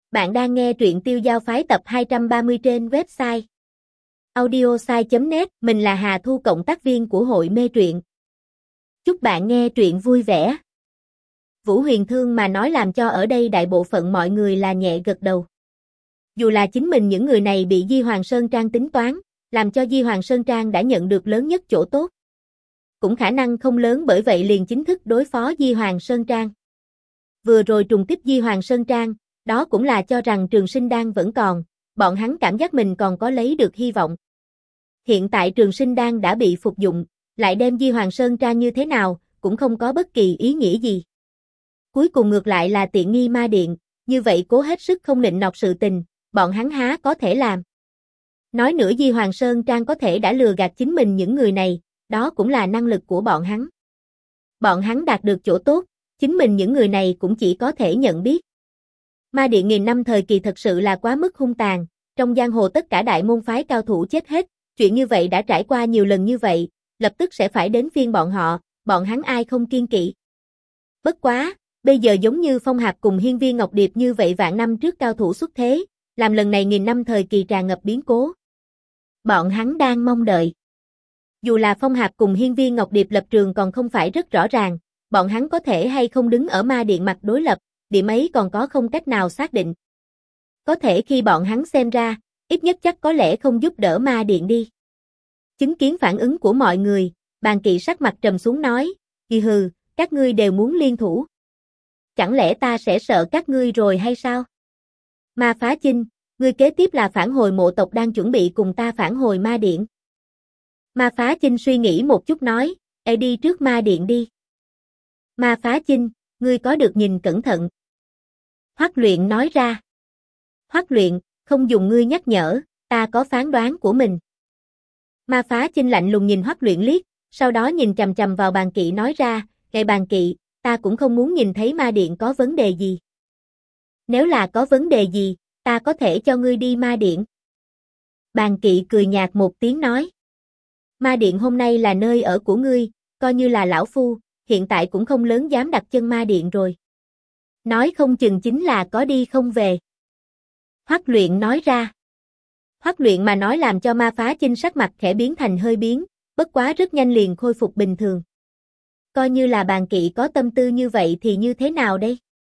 Bạn đang nghe truyện Tiêu Giao Phái tập 230 trên website audiosai.net. Mình là Hà Thu, cộng tác viên của hội mê truyện. Chúc bạn nghe truyện vui vẻ. Vũ Huyền Thương mà nói làm cho ở đây đại bộ phận mọi người là nhẹ gật đầu. Dù là chính mình những người này bị Di Hoàng Sơn Trang tính toán, làm cho Di Hoàng Sơn Trang đã nhận được lớn nhất chỗ tốt. Cũng khả năng không lớn, bởi vậy liền chính thức đối phó Di Hoàng Sơn Trang. Vừa rồi trùng kích Di Hoàng Sơn Trang, đó cũng là cho rằng Trường Sinh Đan vẫn còn, bọn hắn cảm giác mình còn có lấy được hy vọng. Hiện tại Trường Sinh Đan đã bị phục dụng, lại đem Di Hoàng Sơn Trang như thế nào, cũng không có bất kỳ ý nghĩa gì. Cuối cùng ngược lại là tiện nghi ma điện, như vậy cố hết sức không nịnh nọt sự tình, bọn hắn há có thể làm. Nói nữa Di Hoàng Sơn Trang có thể đã lừa gạt chính mình những người này, đó cũng là năng lực của bọn hắn. Bọn hắn đạt được chỗ tốt, chính mình những người này cũng chỉ có thể nhận biết. Ma điện nghìn năm thời kỳ thật sự là quá mức hung tàn, trong giang hồ tất cả đại môn phái cao thủ chết hết, chuyện như vậy đã trải qua nhiều lần như vậy, lập tức sẽ phải đến phiên bọn họ, bọn hắn ai không kiên kỵ. Bất quá, bây giờ giống như Phong Hạp cùng Hiên Viên Ngọc Điệp như vậy vạn năm trước cao thủ xuất thế, làm lần này nghìn năm thời kỳ tràn ngập biến cố. Bọn hắn đang mong đợi. Dù là Phong Hạp cùng Hiên Viên Ngọc Điệp lập trường còn không phải rất rõ ràng, bọn hắn có thể hay không đứng ở ma điện mặt đối lập, điểm ấy còn có không cách nào xác định. Có thể khi bọn hắn xem ra, ít nhất chắc có lẽ không giúp đỡ ma điện đi. Chứng kiến phản ứng của mọi người, Bàn Kỵ sắc mặt trầm xuống nói, hừ, các ngươi đều muốn liên thủ. Chẳng lẽ ta sẽ sợ các ngươi rồi hay sao? Ma Phá Chinh, ngươi kế tiếp là phản hồi mộ tộc đang chuẩn bị cùng ta phản hồi ma điện. Ma Phá Chinh suy nghĩ một chút nói, đi trước ma điện đi. Ma Phá Chinh, ngươi có được nhìn cẩn thận. Hoắc Luyện nói ra. Hoắc Luyện, không dùng ngươi nhắc nhở, ta có phán đoán của mình. Ma Phá Chinh lạnh lùng nhìn Hoắc Luyện liếc, sau đó nhìn chằm chằm vào Bàn Kỵ nói ra, Bàn Kỵ, ta cũng không muốn nhìn thấy ma điện có vấn đề gì. Nếu là có vấn đề gì, ta có thể cho ngươi đi ma điện. Bàn Kỵ cười nhạt một tiếng nói. Ma điện hôm nay là nơi ở của ngươi, coi như là lão phu, hiện tại cũng không lớn dám đặt chân ma điện rồi. Nói không chừng chính là có đi không về. Hoắc Luyện nói ra. Hoắc Luyện mà nói làm cho Ma Phá Chinh sắc mặt khẽ biến thành hơi biến, bất quá rất nhanh liền khôi phục bình thường. Coi như là Bàn Kỵ có tâm tư như vậy thì như thế nào đây?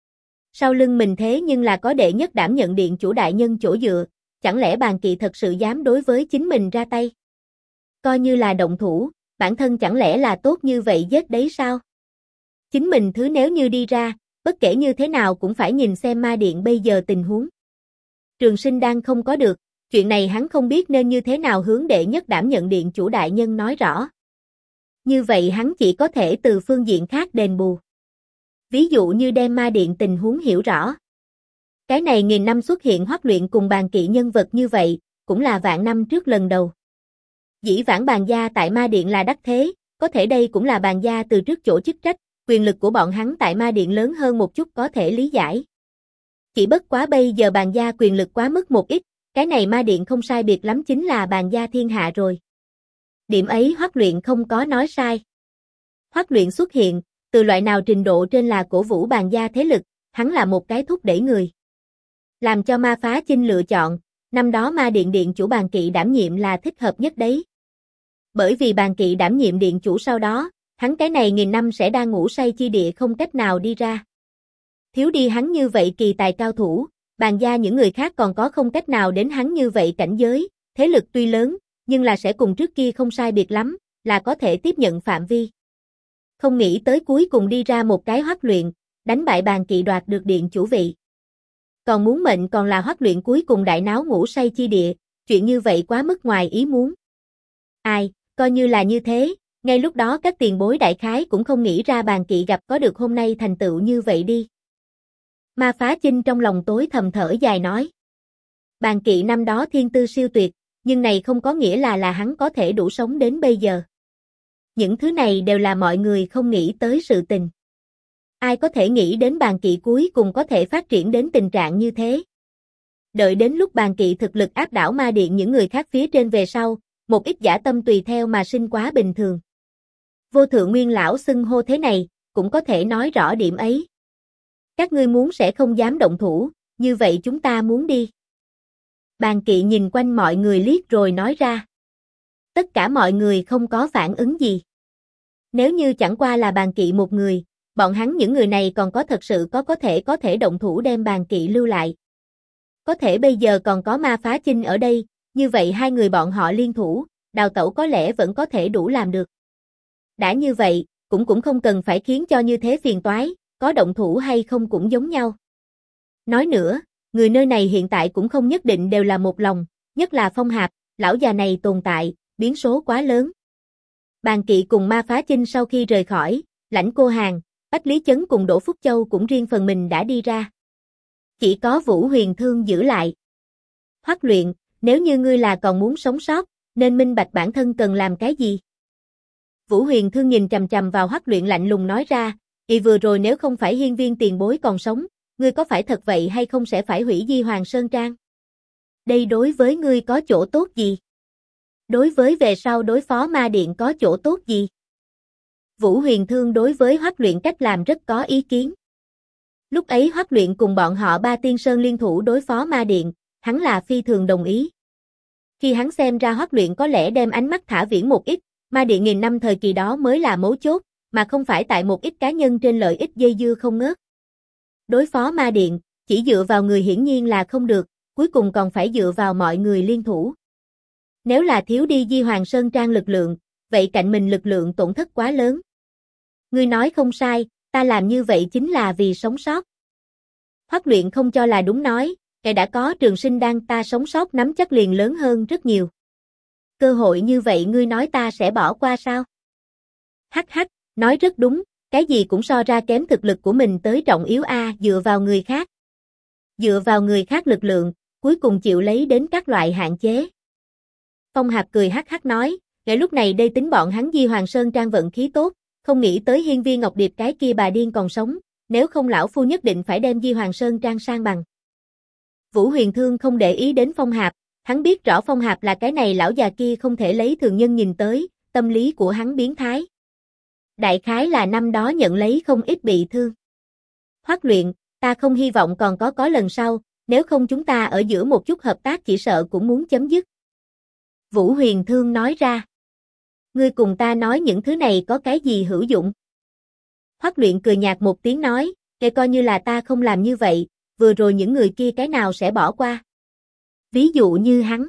Sau lưng mình thế nhưng là có đệ nhất đảm nhận điện chủ đại nhân chỗ dựa, chẳng lẽ Bàn Kỵ thật sự dám đối với chính mình ra tay? Coi như là động thủ, bản thân chẳng lẽ là tốt như vậy giết đấy sao? Chính mình thứ nếu như đi ra, bất kể như thế nào cũng phải nhìn xem ma điện bây giờ tình huống. Trường Sinh Đan không có được, chuyện này hắn không biết nên như thế nào hướng đệ nhất đảm nhận điện chủ đại nhân nói rõ. Như vậy hắn chỉ có thể từ phương diện khác đền bù. Ví dụ như đem ma điện tình huống hiểu rõ. Cái này nghìn năm xuất hiện Hoắc Luyện cùng Bàn Kỵ nhân vật như vậy, cũng là vạn năm trước lần đầu. Dĩ vãng Bàn gia tại ma điện là đắc thế, có thể đây cũng là Bàn gia từ trước chỗ chức trách, quyền lực của bọn hắn tại ma điện lớn hơn một chút có thể lý giải. Chỉ bất quá bây giờ Bàn gia quyền lực quá mức một ít, cái này ma điện không sai biệt lắm chính là Bàn gia thiên hạ rồi. Điểm ấy Hoắc Luyện không có nói sai. Hoắc Luyện xuất hiện, từ loại nào trình độ trên là cổ vũ Bàn gia thế lực, hắn là một cái thúc đẩy người. Làm cho Ma Phá Chinh lựa chọn, năm đó ma điện điện chủ Bàn Kỵ đảm nhiệm là thích hợp nhất đấy. Bởi vì Bàn Kỵ đảm nhiệm điện chủ sau đó, hắn cái này nghìn năm sẽ đang ngủ say chi địa không cách nào đi ra. Thiếu đi hắn như vậy kỳ tài cao thủ, Bàn gia những người khác còn có không cách nào đến hắn như vậy cảnh giới, thế lực tuy lớn, nhưng là sẽ cùng trước kia không sai biệt lắm, là có thể tiếp nhận phạm vi. Không nghĩ tới cuối cùng đi ra một cái Hoắc Luyện, đánh bại Bàn Kỵ đoạt được điện chủ vị. Còn muốn mệnh còn là Hoắc Luyện cuối cùng đại náo ngủ say chi địa, chuyện như vậy quá mức ngoài ý muốn. Ai, coi như là như thế, ngay lúc đó các tiền bối đại khái cũng không nghĩ ra Bàn Kỵ gặp có được hôm nay thành tựu như vậy đi. Ma Phá Chinh trong lòng tối thầm thở dài nói. Bàn Kỵ năm đó thiên tư siêu tuyệt, nhưng này không có nghĩa là hắn có thể đủ sống đến bây giờ. Những thứ này đều là mọi người không nghĩ tới sự tình. Ai có thể nghĩ đến Bàn Kỵ cuối cùng có thể phát triển đến tình trạng như thế. Đợi đến lúc Bàn Kỵ thực lực áp đảo ma điện những người khác phía trên về sau, một ít dã tâm tùy theo mà sinh quá bình thường. Vô Thượng Nguyên lão xưng hô thế này, cũng có thể nói rõ điểm ấy. Các ngươi muốn sẽ không dám động thủ, như vậy chúng ta muốn đi. Bàn kỵ nhìn quanh mọi người liếc rồi nói ra. Tất cả mọi người không có phản ứng gì. Nếu như chẳng qua là bàn kỵ một người, bọn hắn những người này còn có thật sự có thể động thủ đem bàn kỵ lưu lại. Có thể bây giờ còn có Ma Phá Chinh ở đây, như vậy hai người bọn họ liên thủ, đào tẩu có lẽ vẫn có thể đủ làm được. Đã như vậy, cũng không cần phải khiến cho như thế phiền toái, có động thủ hay không cũng giống nhau. Nói nữa, người nơi này hiện tại cũng không nhất định đều là một lòng, nhất là Phong Hạp, lão già này tồn tại, biến số quá lớn. Bàn kỵ cùng Ma Phá Chinh sau khi rời khỏi, Lãnh Cô Hàn, Bách Lý Chấn cùng Đỗ Phúc Châu cũng riêng phần mình đã đi ra. Chỉ có Vũ Huyền Thương giữ lại. Hoắc Luyện, nếu như ngươi là còn muốn sống sót, nên minh bạch bản thân cần làm cái gì? Vũ Huyền Thương nhìn chằm chằm vào Hoắc Luyện lạnh lùng nói ra, vừa rồi nếu không phải hiên viên tiền bối còn sống, ngươi có phải thật vậy hay không sẽ phải hủy Di Hoàng Sơn Trang? Đây đối với ngươi có chỗ tốt gì? Đối với về sau đối phó ma điện có chỗ tốt gì? Vũ Huyền Thương đối với Hoắc Luyện cách làm rất có ý kiến. Lúc ấy Hoắc Luyện cùng bọn họ Ba Tiên Sơn liên thủ đối phó ma điện, hắn là phi thường đồng ý. Khi hắn xem ra Hoắc Luyện có lẽ đem ánh mắt thả viễn một ít, ma điện nghìn năm thời kỳ đó mới là mấu chốt, mà không phải tại một ít cá nhân trên lợi ích dây dưa không ngớt. Đối phó ma điện, chỉ dựa vào người hiển nhiên là không được, cuối cùng còn phải dựa vào mọi người liên thủ. Nếu là thiếu đi Di Hoàng Sơn Trang lực lượng, vậy cạnh mình lực lượng tổn thất quá lớn. Ngươi nói không sai, ta làm như vậy chính là vì sống sót. Hoắc Luyện không cho là đúng nói, kẻ đã có Trường Sinh Đan ta sống sót nắm chắc liền lớn hơn rất nhiều. Cơ hội như vậy ngươi nói ta sẽ bỏ qua sao? Hắc hắc, nói rất đúng, cái gì cũng so ra kém thực lực của mình tới trọng yếu dựa vào người khác. Dựa vào người khác lực lượng, cuối cùng chịu lấy đến các loại hạn chế. Phong Hạp cười hắc hắc nói, ngay lúc này đây tính bọn hắn Di Hoàng Sơn Trang vận khí tốt, không nghĩ tới Hiên Viên Ngọc Điệp cái kia bà điên còn sống, nếu không lão phu nhất định phải đem Di Hoàng Sơn Trang sang bằng. Vũ Huyền Thương không để ý đến Phong Hạp, hắn biết rõ Phong Hạp là cái này lão già kia không thể lấy thường nhân nhìn tới, tâm lý của hắn biến thái. Đại khái là năm đó nhận lấy không ít bị thương. Hoắc Luyện, ta không hy vọng còn có lần sau, nếu không chúng ta ở giữa một chút hợp tác chỉ sợ cũng muốn chấm dứt. Vũ Huyền Thương nói ra. Ngươi cùng ta nói những thứ này có cái gì hữu dụng? Hoắc Luyện cười nhạt một tiếng nói, kể coi như là ta không làm như vậy, vừa rồi những người kia cái nào sẽ bỏ qua. Ví dụ như hắn.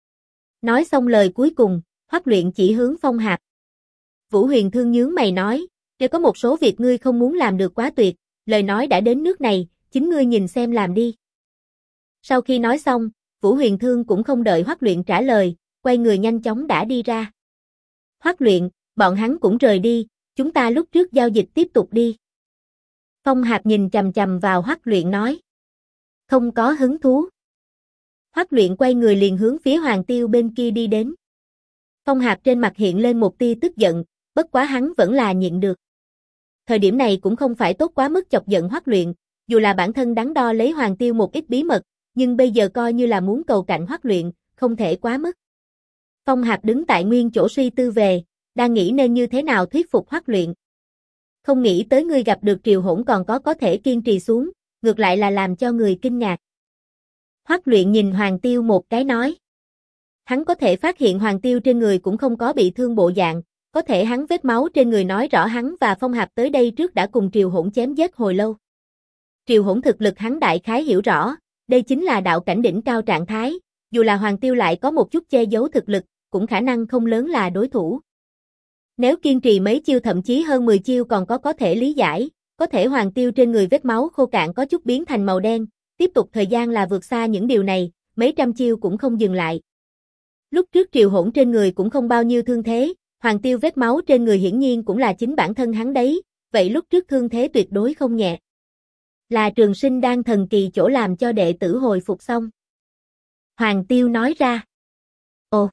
Nói xong lời cuối cùng, Hoắc Luyện chỉ hướng Phong Hạp. Vũ Huyền Thương nhướng mày nói, nếu có một số việc ngươi không muốn làm được quá tuyệt, lời nói đã đến nước này, chính ngươi nhìn xem làm đi. Sau khi nói xong, Vũ Huyền Thương cũng không đợi Hoắc Luyện trả lời, quay người nhanh chóng đã đi ra. Hoắc Luyện, bọn hắn cũng rời đi, chúng ta lúc trước giao dịch tiếp tục đi. Phong Hạp nhìn chằm chằm vào Hoắc Luyện nói. Không có hứng thú. Hoắc Luyện quay người liền hướng phía Hoàng Tiêu bên kia đi đến. Phong Hạp trên mặt hiện lên một tia tức giận, bất quá hắn vẫn là nhịn được. Thời điểm này cũng không phải tốt quá mức chọc giận Hoắc Luyện, dù là bản thân đắn đo lấy Hoàng Tiêu một ít bí mật, nhưng bây giờ coi như là muốn cầu cạnh Hoắc Luyện, không thể quá mức. Phong Hạp đứng tại nguyên chỗ suy tư về, đang nghĩ nên như thế nào thuyết phục Hoắc Luyện. Không nghĩ tới ngươi gặp được Triều Hỗn còn có thể kiên trì xuống, ngược lại là làm cho người kinh ngạc. Hoắc Luyện nhìn Hoàng Tiêu một cái nói. Hắn có thể phát hiện Hoàng Tiêu trên người cũng không có bị thương bộ dạng, có thể hắn vết máu trên người nói rõ hắn và Phong Hạp tới đây trước đã cùng Triều Hỗn chém giết hồi lâu. Triều Hỗn thực lực hắn đại khái hiểu rõ, đây chính là đạo cảnh đỉnh cao trạng thái, dù là Hoàng Tiêu lại có một chút che giấu thực lực, cũng khả năng không lớn là đối thủ. Nếu kiên trì mấy chiêu thậm chí hơn 10 chiêu còn có thể lý giải, có thể Hoàng Tiêu trên người vết máu khô cạn có chút biến thành màu đen, tiếp tục thời gian là vượt xa những điều này, mấy trăm chiêu cũng không dừng lại. Lúc trước Triều Hỗn trên người cũng không bao nhiêu thương thế, Hoàng Tiêu vết máu trên người hiển nhiên cũng là chính bản thân hắn đấy, vậy lúc trước thương thế tuyệt đối không nhẹ. Là Trường Sinh Đan thần kỳ chỗ làm cho đệ tử hồi phục xong. Hoàng Tiêu nói ra. Ồ.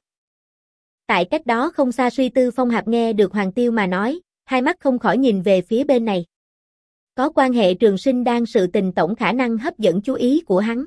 Tại cách đó không xa suy tư Phong Hạp nghe được Hoàng Tiêu mà nói, hai mắt không khỏi nhìn về phía bên này. Có quan hệ Trường Sinh Đan sự tình tổng khả năng hấp dẫn chú ý của hắn.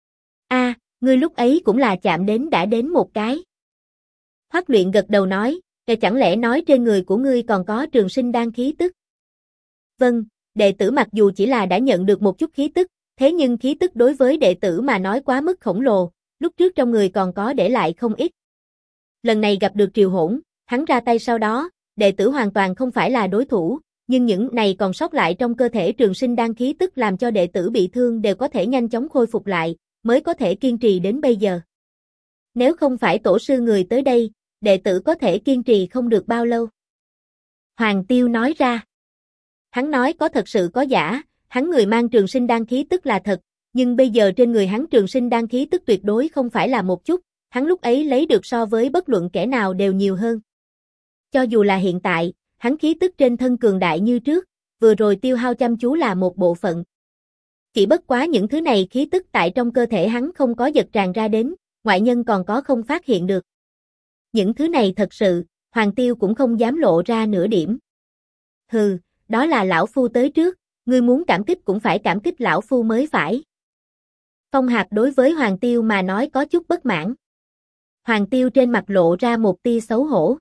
Ngươi lúc ấy cũng là chạm đến đã đến một cái. Hoắc Luyện gật đầu nói, chẳng lẽ nói trên người của ngươi còn có Trường Sinh Đan khí tức? Vâng, đệ tử mặc dù chỉ là đã nhận được một chút khí tức, Thế nhưng khí tức đối với đệ tử mà nói quá mức khổng lồ, lúc trước trong người còn có để lại không ít. Lần này gặp được Triều Hỗn, hắn ra tay sau đó, đệ tử hoàn toàn không phải là đối thủ, nhưng những này còn sót lại trong cơ thể Trường Sinh Đan khí tức làm cho đệ tử bị thương đều có thể nhanh chóng khôi phục lại, mới có thể kiên trì đến bây giờ. Nếu không phải tổ sư người tới đây, đệ tử có thể kiên trì không được bao lâu. Hoàng Tiêu nói ra. Hắn nói có thật sự có giả, hắn người mang Trường Sinh Đan khí tức là thật, nhưng bây giờ trên người hắn Trường Sinh Đan khí tức tuyệt đối không phải là một chút, hắn lúc ấy lấy được so với bất luận kẻ nào đều nhiều hơn. Cho dù là hiện tại, hắn khí tức trên thân cường đại như trước, vừa rồi tiêu hao chăm chú là một bộ phận. Chỉ bất quá những thứ này khí tức tại trong cơ thể hắn không có giật tràn ra đến, ngoại nhân còn có không phát hiện được. Những thứ này thật sự, Hoàng Tiêu cũng không dám lộ ra nửa điểm. Hừ, đó là lão phu tới trước, ngươi muốn cảm kích cũng phải cảm kích lão phu mới phải. Phong Hạp đối với Hoàng Tiêu mà nói có chút bất mãn. Hoàng Tiêu trên mặt lộ ra một tia xấu hổ.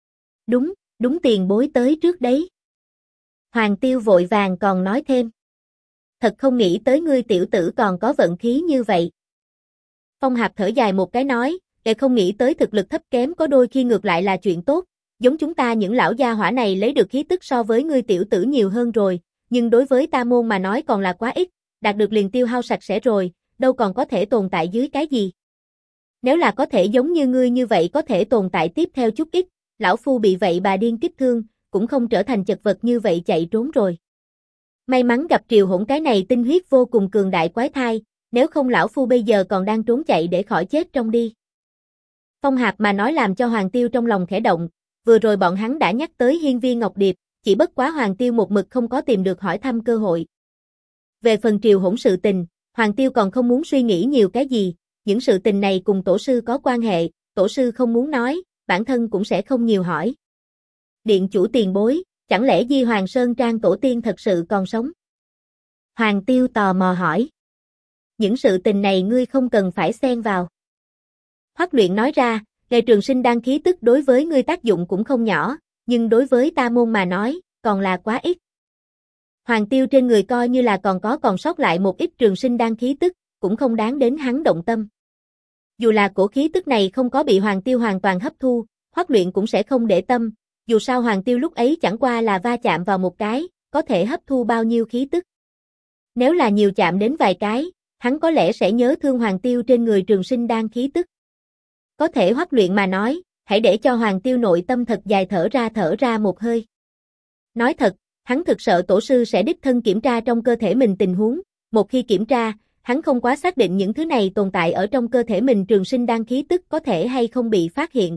Đúng tiền bối tới trước đấy. Hoàng Tiêu vội vàng còn nói thêm. Thật không nghĩ tới ngươi tiểu tử còn có vận khí như vậy. Phong Hạp thở dài một cái nói, để không nghĩ tới thực lực thấp kém có đôi khi ngược lại là chuyện tốt, giống chúng ta những lão gia hỏa này lấy được khí tức so với ngươi tiểu tử nhiều hơn rồi, nhưng đối với ta môn mà nói còn là quá ít, đạt được liền tiêu hao sạch sẽ rồi, đâu còn có thể tồn tại dưới cái gì. Nếu là có thể giống như ngươi như vậy có thể tồn tại tiếp theo chút ít, lão phu bị vậy bà điên kích thương, cũng không trở thành chật vật như vậy chạy trốn rồi. May mắn gặp Triều Hỗn cái này tinh huyết vô cùng cường đại quái thai, nếu không lão phu bây giờ còn đang trốn chạy để khỏi chết trong đi. Phong Hạp mà nói làm cho Hoàng Tiêu trong lòng khẽ động, vừa rồi bọn hắn đã nhắc tới Hiên Viên Ngọc Điệp, chỉ bất quá Hoàng Tiêu một mực không có tìm được hỏi thăm cơ hội. Về phần Triều Hỗn sự tình, Hoàng Tiêu còn không muốn suy nghĩ nhiều cái gì, những sự tình này cùng tổ sư có quan hệ, tổ sư không muốn nói, bản thân cũng sẽ không nhiều hỏi. Điện chủ tiền bối, chẳng lẽ Di Hoàng Sơn Trang tổ tiên thật sự còn sống? Hoàng Tiêu tò mò hỏi. Những sự tình này ngươi không cần phải xen vào. Hoắc Luyện nói ra, nghề Trường Sinh Đan khí tức đối với ngươi tác dụng cũng không nhỏ, nhưng đối với ta môn mà nói, còn là quá ít. Hoàng Tiêu trên người coi như là còn sót lại một ít Trường Sinh Đan khí tức, cũng không đáng đến hắn động tâm. Dù là cổ khí tức này không có bị Hoàng Tiêu hoàn toàn hấp thu, Hoắc Luyện cũng sẽ không để tâm, dù sao Hoàng Tiêu lúc ấy chẳng qua là va chạm vào một cái, có thể hấp thu bao nhiêu khí tức. Nếu là nhiều chạm đến vài cái, hắn có lẽ sẽ nhớ thương Hoàng Tiêu trên người Trường Sinh Đan khí tức. Có thể Hoắc Luyện mà nói, hãy để cho Hoàng Tiêu nội tâm thật dài thở ra một hơi. Nói thật, hắn thực sợ tổ sư sẽ đích thân kiểm tra trong cơ thể mình tình huống, một khi kiểm tra, hắn không quá xác định những thứ này tồn tại ở trong cơ thể mình Trường Sinh Đan khí tức có thể hay không bị phát hiện.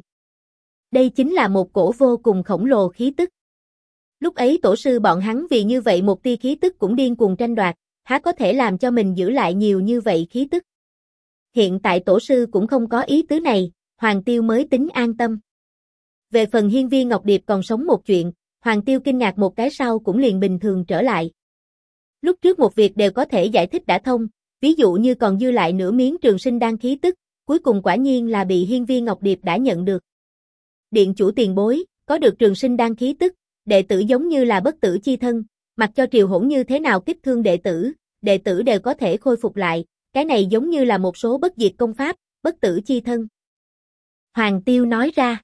Đây chính là một cổ vô cùng khổng lồ khí tức. Lúc ấy tổ sư bọn hắn vì như vậy một tia khí tức cũng điên cuồng tranh đoạt, há có thể làm cho mình giữ lại nhiều như vậy khí tức. Hiện tại tổ sư cũng không có ý tứ này, Hoàng Tiêu mới tính an tâm. Về phần Hiên Viên Ngọc Điệp còn sống một chuyện, Hoàng Tiêu kinh ngạc một cái sau cũng liền bình thường trở lại. Lúc trước một việc đều có thể giải thích đã thông, ví dụ như còn dư lại nửa miếng Trường Sinh Đan khí tức, cuối cùng quả nhiên là bị Hiên Viên Ngọc Điệp đã nhận được. Điện chủ tiền bối, có được Trường Sinh Đan khí tức, đệ tử giống như là bất tử chi thân, mặc cho Triều Hỗn như thế nào kích thương đệ tử đều có thể khôi phục lại, cái này giống như là một số bất diệt công pháp, bất tử chi thân. Hoàng Tiêu nói ra.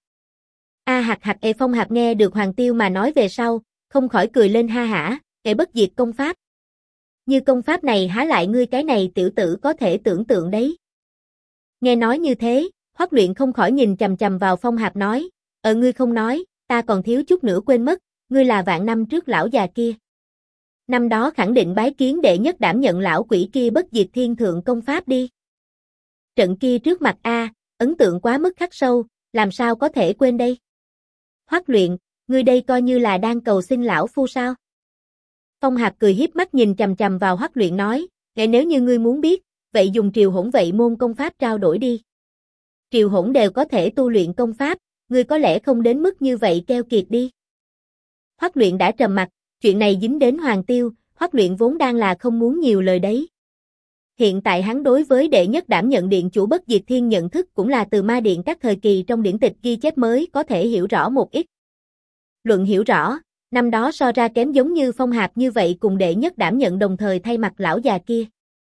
Phong Hạp nghe được Hoàng Tiêu mà nói về sau, không khỏi cười lên ha hả, bất diệt công pháp. Như công pháp này há lại ngươi cái này tiểu tử có thể tưởng tượng đấy. Nghe nói như thế, Hoắc Luyện không khỏi nhìn chằm chằm vào Phong Hạp nói, ngươi không nói, ta còn thiếu chút nữa quên mất, ngươi là vạn năm trước lão già kia. Năm đó khẳng định bái kiến đệ nhất đảm nhận lão quỷ kia bất diệt thiên thượng công pháp đi. Trận kia trước mặt ấn tượng quá mức khắc sâu, làm sao có thể quên đây? Hoắc Luyện, ngươi đây coi như là đang cầu xin lão phu sao? Phong Hạp cười hiếp mắt nhìn chằm chằm vào Hoắc Luyện nói, nếu như ngươi muốn biết, vậy dùng Triều Hỗn vậy môn công pháp trao đổi đi. Triều Hỗn đều có thể tu luyện công pháp, ngươi có lẽ không đến mức như vậy keo kiệt đi. Hoắc Luyện đã trầm mặt, chuyện này dính đến Hoàng Tiêu, Hoắc Luyện vốn đang là không muốn nhiều lời đấy. Hiện tại hắn đối với đệ nhất đảm nhận điện chủ bất diệt thiên nhận thức cũng là từ ma điện các thời kỳ trong điển tịch ghi chép mới có thể hiểu rõ một ít. Luận hiểu rõ, năm đó so ra kém giống như Phong Hạp như vậy cùng đệ nhất đảm nhận đồng thời thay mặt lão già kia.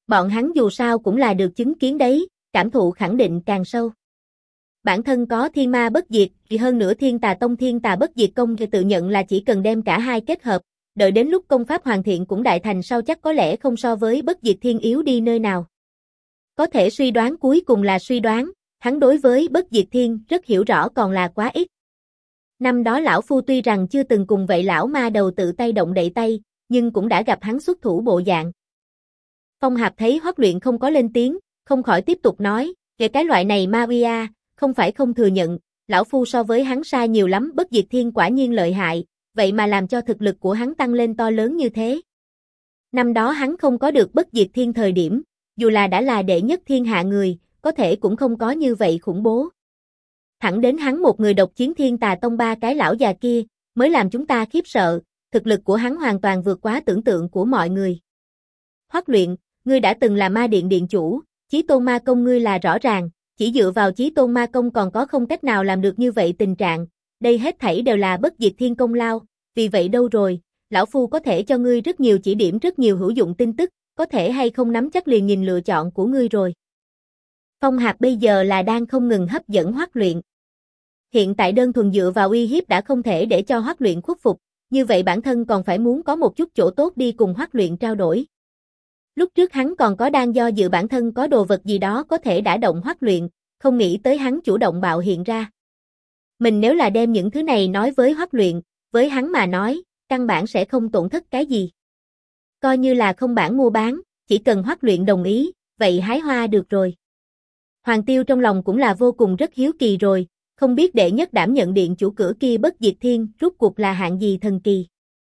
Bọn hắn dù sao cũng là được chứng kiến đấy, cảm thụ khẳng định càng sâu. Bản thân có thiên ma bất diệt, thì hơn nữa thiên tà tông thiên tà bất diệt công thì tự nhận là chỉ cần đem cả hai kết hợp, đợi đến lúc công pháp hoàn thiện cũng đại thành sau chắc có lẽ không so với bất diệt thiên yếu đi nơi nào. Có thể suy đoán cuối cùng là suy đoán, hắn đối với bất diệt thiên rất hiểu rõ còn là quá ít. Năm đó lão phu tuy rằng chưa từng cùng vậy lão ma đầu tự tay động đậy tay, nhưng cũng đã gặp hắn xuất thủ bộ dạng. Phong Hạp thấy Hoắc Luyện không có lên tiếng, không khỏi tiếp tục nói, về cái loại này ma uy a, không phải không thừa nhận, lão phu so với hắn sai nhiều lắm, bất diệt thiên quả nhiên lợi hại, vậy mà làm cho thực lực của hắn tăng lên to lớn như thế. Năm đó hắn không có được bất diệt thiên thời điểm, dù là đã là đệ nhất thiên hạ người, có thể cũng không có như vậy khủng bố. Thẳng đến hắn một người độc chiến thiên tà tông ba cái lão già kia, mới làm chúng ta khiếp sợ, thực lực của hắn hoàn toàn vượt quá tưởng tượng của mọi người. Hoắc Luyện, ngươi đã từng là ma điện điện chủ, chí tôn ma công ngươi là rõ ràng, chỉ dựa vào chí tôn ma công còn có không cách nào làm được như vậy tình trạng, đây hết thảy đều là bất diệt thiên công lao, vì vậy đâu rồi, lão phu có thể cho ngươi rất nhiều chỉ điểm rất nhiều hữu dụng tin tức, có thể hay không nắm chắc liền nhìn lựa chọn của ngươi rồi. Phong Hạp bây giờ là đang không ngừng hấp dẫn Hoắc Luyện. Hiện tại đơn thuần dựa vào uy hiếp đã không thể để cho Hoắc Luyện khuất phục, như vậy bản thân còn phải muốn có một chút chỗ tốt đi cùng Hoắc Luyện trao đổi. Lúc trước hắn còn có đang do dự bản thân có đồ vật gì đó có thể đả động Hoắc Luyện, không nghĩ tới hắn chủ động bạo hiện ra. Mình nếu là đem những thứ này nói với Hoắc Luyện, với hắn mà nói, căn bản sẽ không tổn thất cái gì. Coi như là không bản mua bán, chỉ cần Hoắc Luyện đồng ý, vậy hái hoa được rồi. Hoàng Tiêu trong lòng cũng là vô cùng rất hiếu kỳ rồi, không biết đệ nhất đảm nhận điện chủ cửa kia bất diệt thiên, rốt cuộc là hạng gì thần kỳ.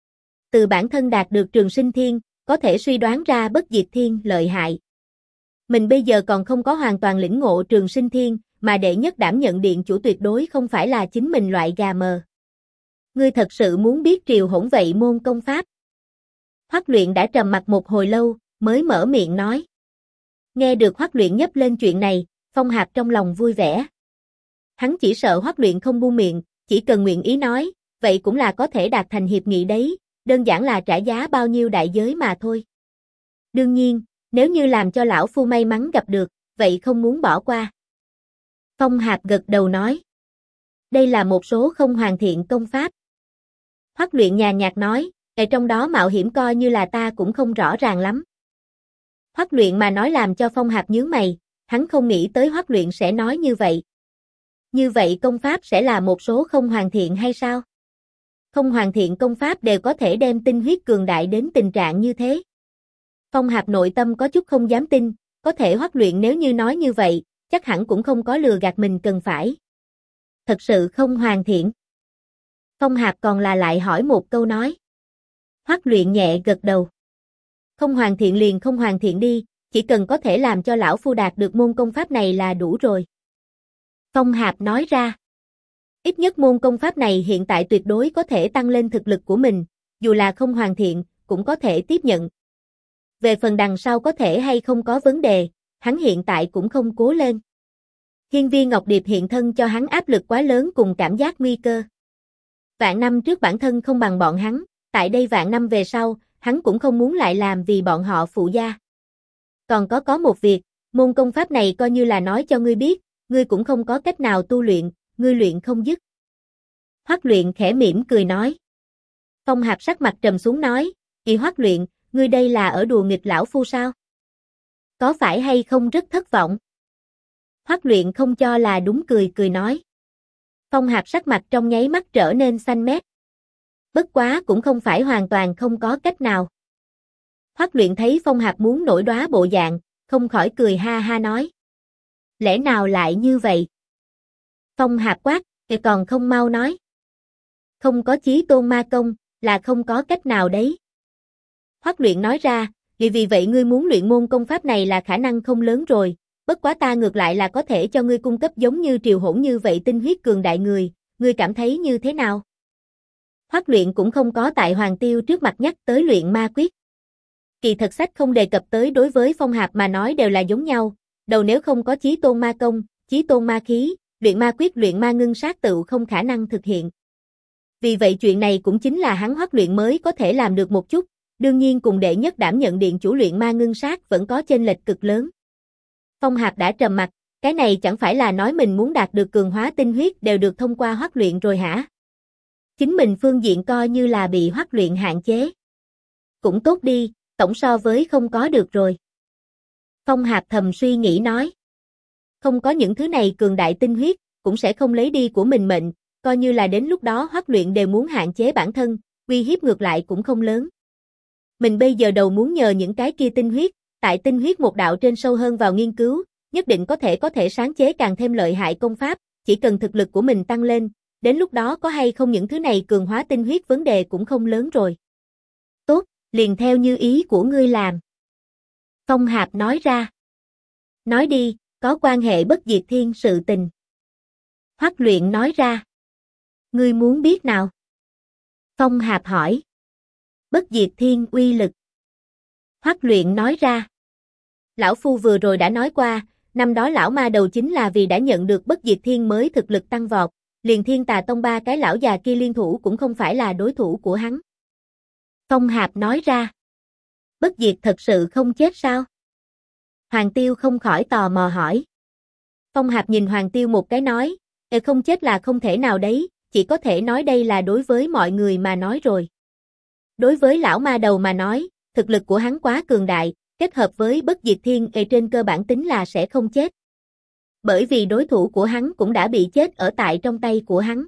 Từ bản thân đạt được trường sinh thiên, có thể suy đoán ra bất diệt thiên lợi hại. Mình bây giờ còn không có hoàn toàn lĩnh ngộ trường sinh thiên, mà đệ nhất đảm nhận điện chủ tuyệt đối không phải là chính mình loại gà mờ. Ngươi thật sự muốn biết triều hỗn vậy môn công pháp? Hoắc Luyện đã trầm mặc một hồi lâu, mới mở miệng nói. Nghe được Hoắc Luyện nhắc lên chuyện này, Phong Hạp trong lòng vui vẻ. Hắn chỉ sợ Hoắc Luyện không buông miệng, chỉ cần nguyện ý nói, vậy cũng là có thể đạt thành hiệp nghị đấy, đơn giản là trả giá bao nhiêu đại giới mà thôi. Đương nhiên, nếu như làm cho lão phu may mắn gặp được, vậy không muốn bỏ qua. Phong Hạp gật đầu nói. Đây là một số không hoàn thiện công pháp. Hoắc Luyện nhàn nhạt nói, ở trong đó mạo hiểm coi như là ta cũng không rõ ràng lắm. Hoắc Luyện mà nói làm cho Phong Hạp nhướng mày, hắn không nghĩ tới Hoắc Luyện sẽ nói như vậy. Như vậy công pháp sẽ là một số không hoàn thiện hay sao? Không hoàn thiện công pháp đều có thể đem tinh huyết cường đại đến tình trạng như thế. Phong Hạp nội tâm có chút không dám tin, có thể Hoắc Luyện nếu như nói như vậy, chắc hẳn cũng không có lừa gạt mình cần phải. Thật sự không hoàn thiện. Phong Hạp còn là lại hỏi một câu nói. Hoắc Luyện nhẹ gật đầu. Không hoàn thiện liền không hoàn thiện đi, chỉ cần có thể làm cho lão phu đạt được môn công pháp này là đủ rồi. Phong Hạp nói ra. Ít nhất môn công pháp này hiện tại tuyệt đối có thể tăng lên thực lực của mình, dù là không hoàn thiện, cũng có thể tiếp nhận. Về phần đằng sau có thể hay không có vấn đề, hắn hiện tại cũng không cố lên. Hiên Viên Ngọc Điệp hiện thân cho hắn áp lực quá lớn cùng cảm giác nguy cơ. Vạn năm trước bản thân không bằng bọn hắn, tại đây vạn năm về sau, hắn cũng không muốn lại làm vì bọn họ phụ gia. Còn có một việc, môn công pháp này coi như là nói cho ngươi biết, ngươi cũng không có cách nào tu luyện, ngươi luyện không dứt. Hoắc Luyện khẽ mỉm cười nói. Phong Hạp sắc mặt trầm xuống nói, "Kỳ Hoắc Luyện, ngươi đây là ở đùa nghịch lão phu sao? Có phải hay không rất thất vọng?" Hoắc Luyện không cho là đúng cười nói. Phong Hạp sắc mặt trong nháy mắt trở nên xanh mét. Bất quá cũng không phải hoàn toàn không có cách nào. Hoắc Luyện thấy Phong Hạp muốn nổi đoá bộ dạng, không khỏi cười ha ha nói. Lẽ nào lại như vậy? Phong Hạp quát, còn không mau nói. Không có chí tôn ma công, là không có cách nào đấy. Hoắc Luyện nói ra, vì vậy ngươi muốn luyện môn công pháp này là khả năng không lớn rồi, bất quá ta ngược lại là có thể cho ngươi cung cấp giống như Triều Hỗn như vậy tinh huyết cường đại người, ngươi cảm thấy như thế nào? Hoắc Luyện cũng không có tại Hoàng Tiêu trước mặt nhắc tới luyện ma quyết. Kỳ thật sách không đề cập tới đối với Phong Hạp mà nói đều là giống nhau, đầu nếu không có chí tôn ma công, chí tôn ma khí, luyện ma quyết luyện ma ngưng sát tựu không khả năng thực hiện. Vì vậy chuyện này cũng chính là hắn Hoắc Luyện mới có thể làm được một chút, Đương nhiên cùng đệ nhất đảm nhận điện chủ luyện ma ngưng sát vẫn có chênh lệch cực lớn. Phong Hạp đã trầm mặt, cái này chẳng phải là nói mình muốn đạt được cường hóa tinh huyết đều được thông qua hoắc luyện rồi hả? Chính mình phương diện coi như là bị hoắc luyện hạn chế. Cũng tốt đi, tổng so với không có được rồi. Phong Hạp thầm suy nghĩ nói. Không có những thứ này cường đại tinh huyết, cũng sẽ không lấy đi của mình mệnh, coi như là đến lúc đó hoắc luyện đều muốn hạn chế bản thân, uy hiếp ngược lại cũng không lớn. Mình bây giờ đầu muốn nhờ những cái kia tinh huyết, tại tinh huyết một đạo trên sâu hơn vào nghiên cứu, nhất định có thể sáng chế càng thêm lợi hại công pháp, chỉ cần thực lực của mình tăng lên, đến lúc đó có hay không những thứ này cường hóa tinh huyết vấn đề cũng không lớn rồi. Tốt, liền theo như ý của ngươi làm. Phong Hạp nói ra. Nói đi, có quan hệ bất diệt thiên sự tình. Hoắc luyện nói ra. Ngươi muốn biết nào? Phong Hạp hỏi. Bất diệt thiên uy lực. Hoắc luyện nói ra. Lão Phu vừa rồi đã nói qua, năm đó lão ma đầu chính là vì đã nhận được bất diệt thiên mới thực lực tăng vọt, liền Thiên Tà Tông ba cái lão già kia liên thủ cũng không phải là đối thủ của hắn. Phong Hạp nói ra. Bất diệt thật sự không chết sao? Hoàng Tiêu không khỏi tò mò hỏi. Phong Hạp nhìn Hoàng Tiêu một cái nói, không chết là không thể nào đấy, chỉ có thể nói đây là đối với mọi người mà nói rồi. Đối với lão ma đầu mà nói, thực lực của hắn quá cường đại, kết hợp với bất diệt thiên trên cơ bản tính là sẽ không chết. Bởi vì đối thủ của hắn cũng đã bị chết ở tại trong tay của hắn.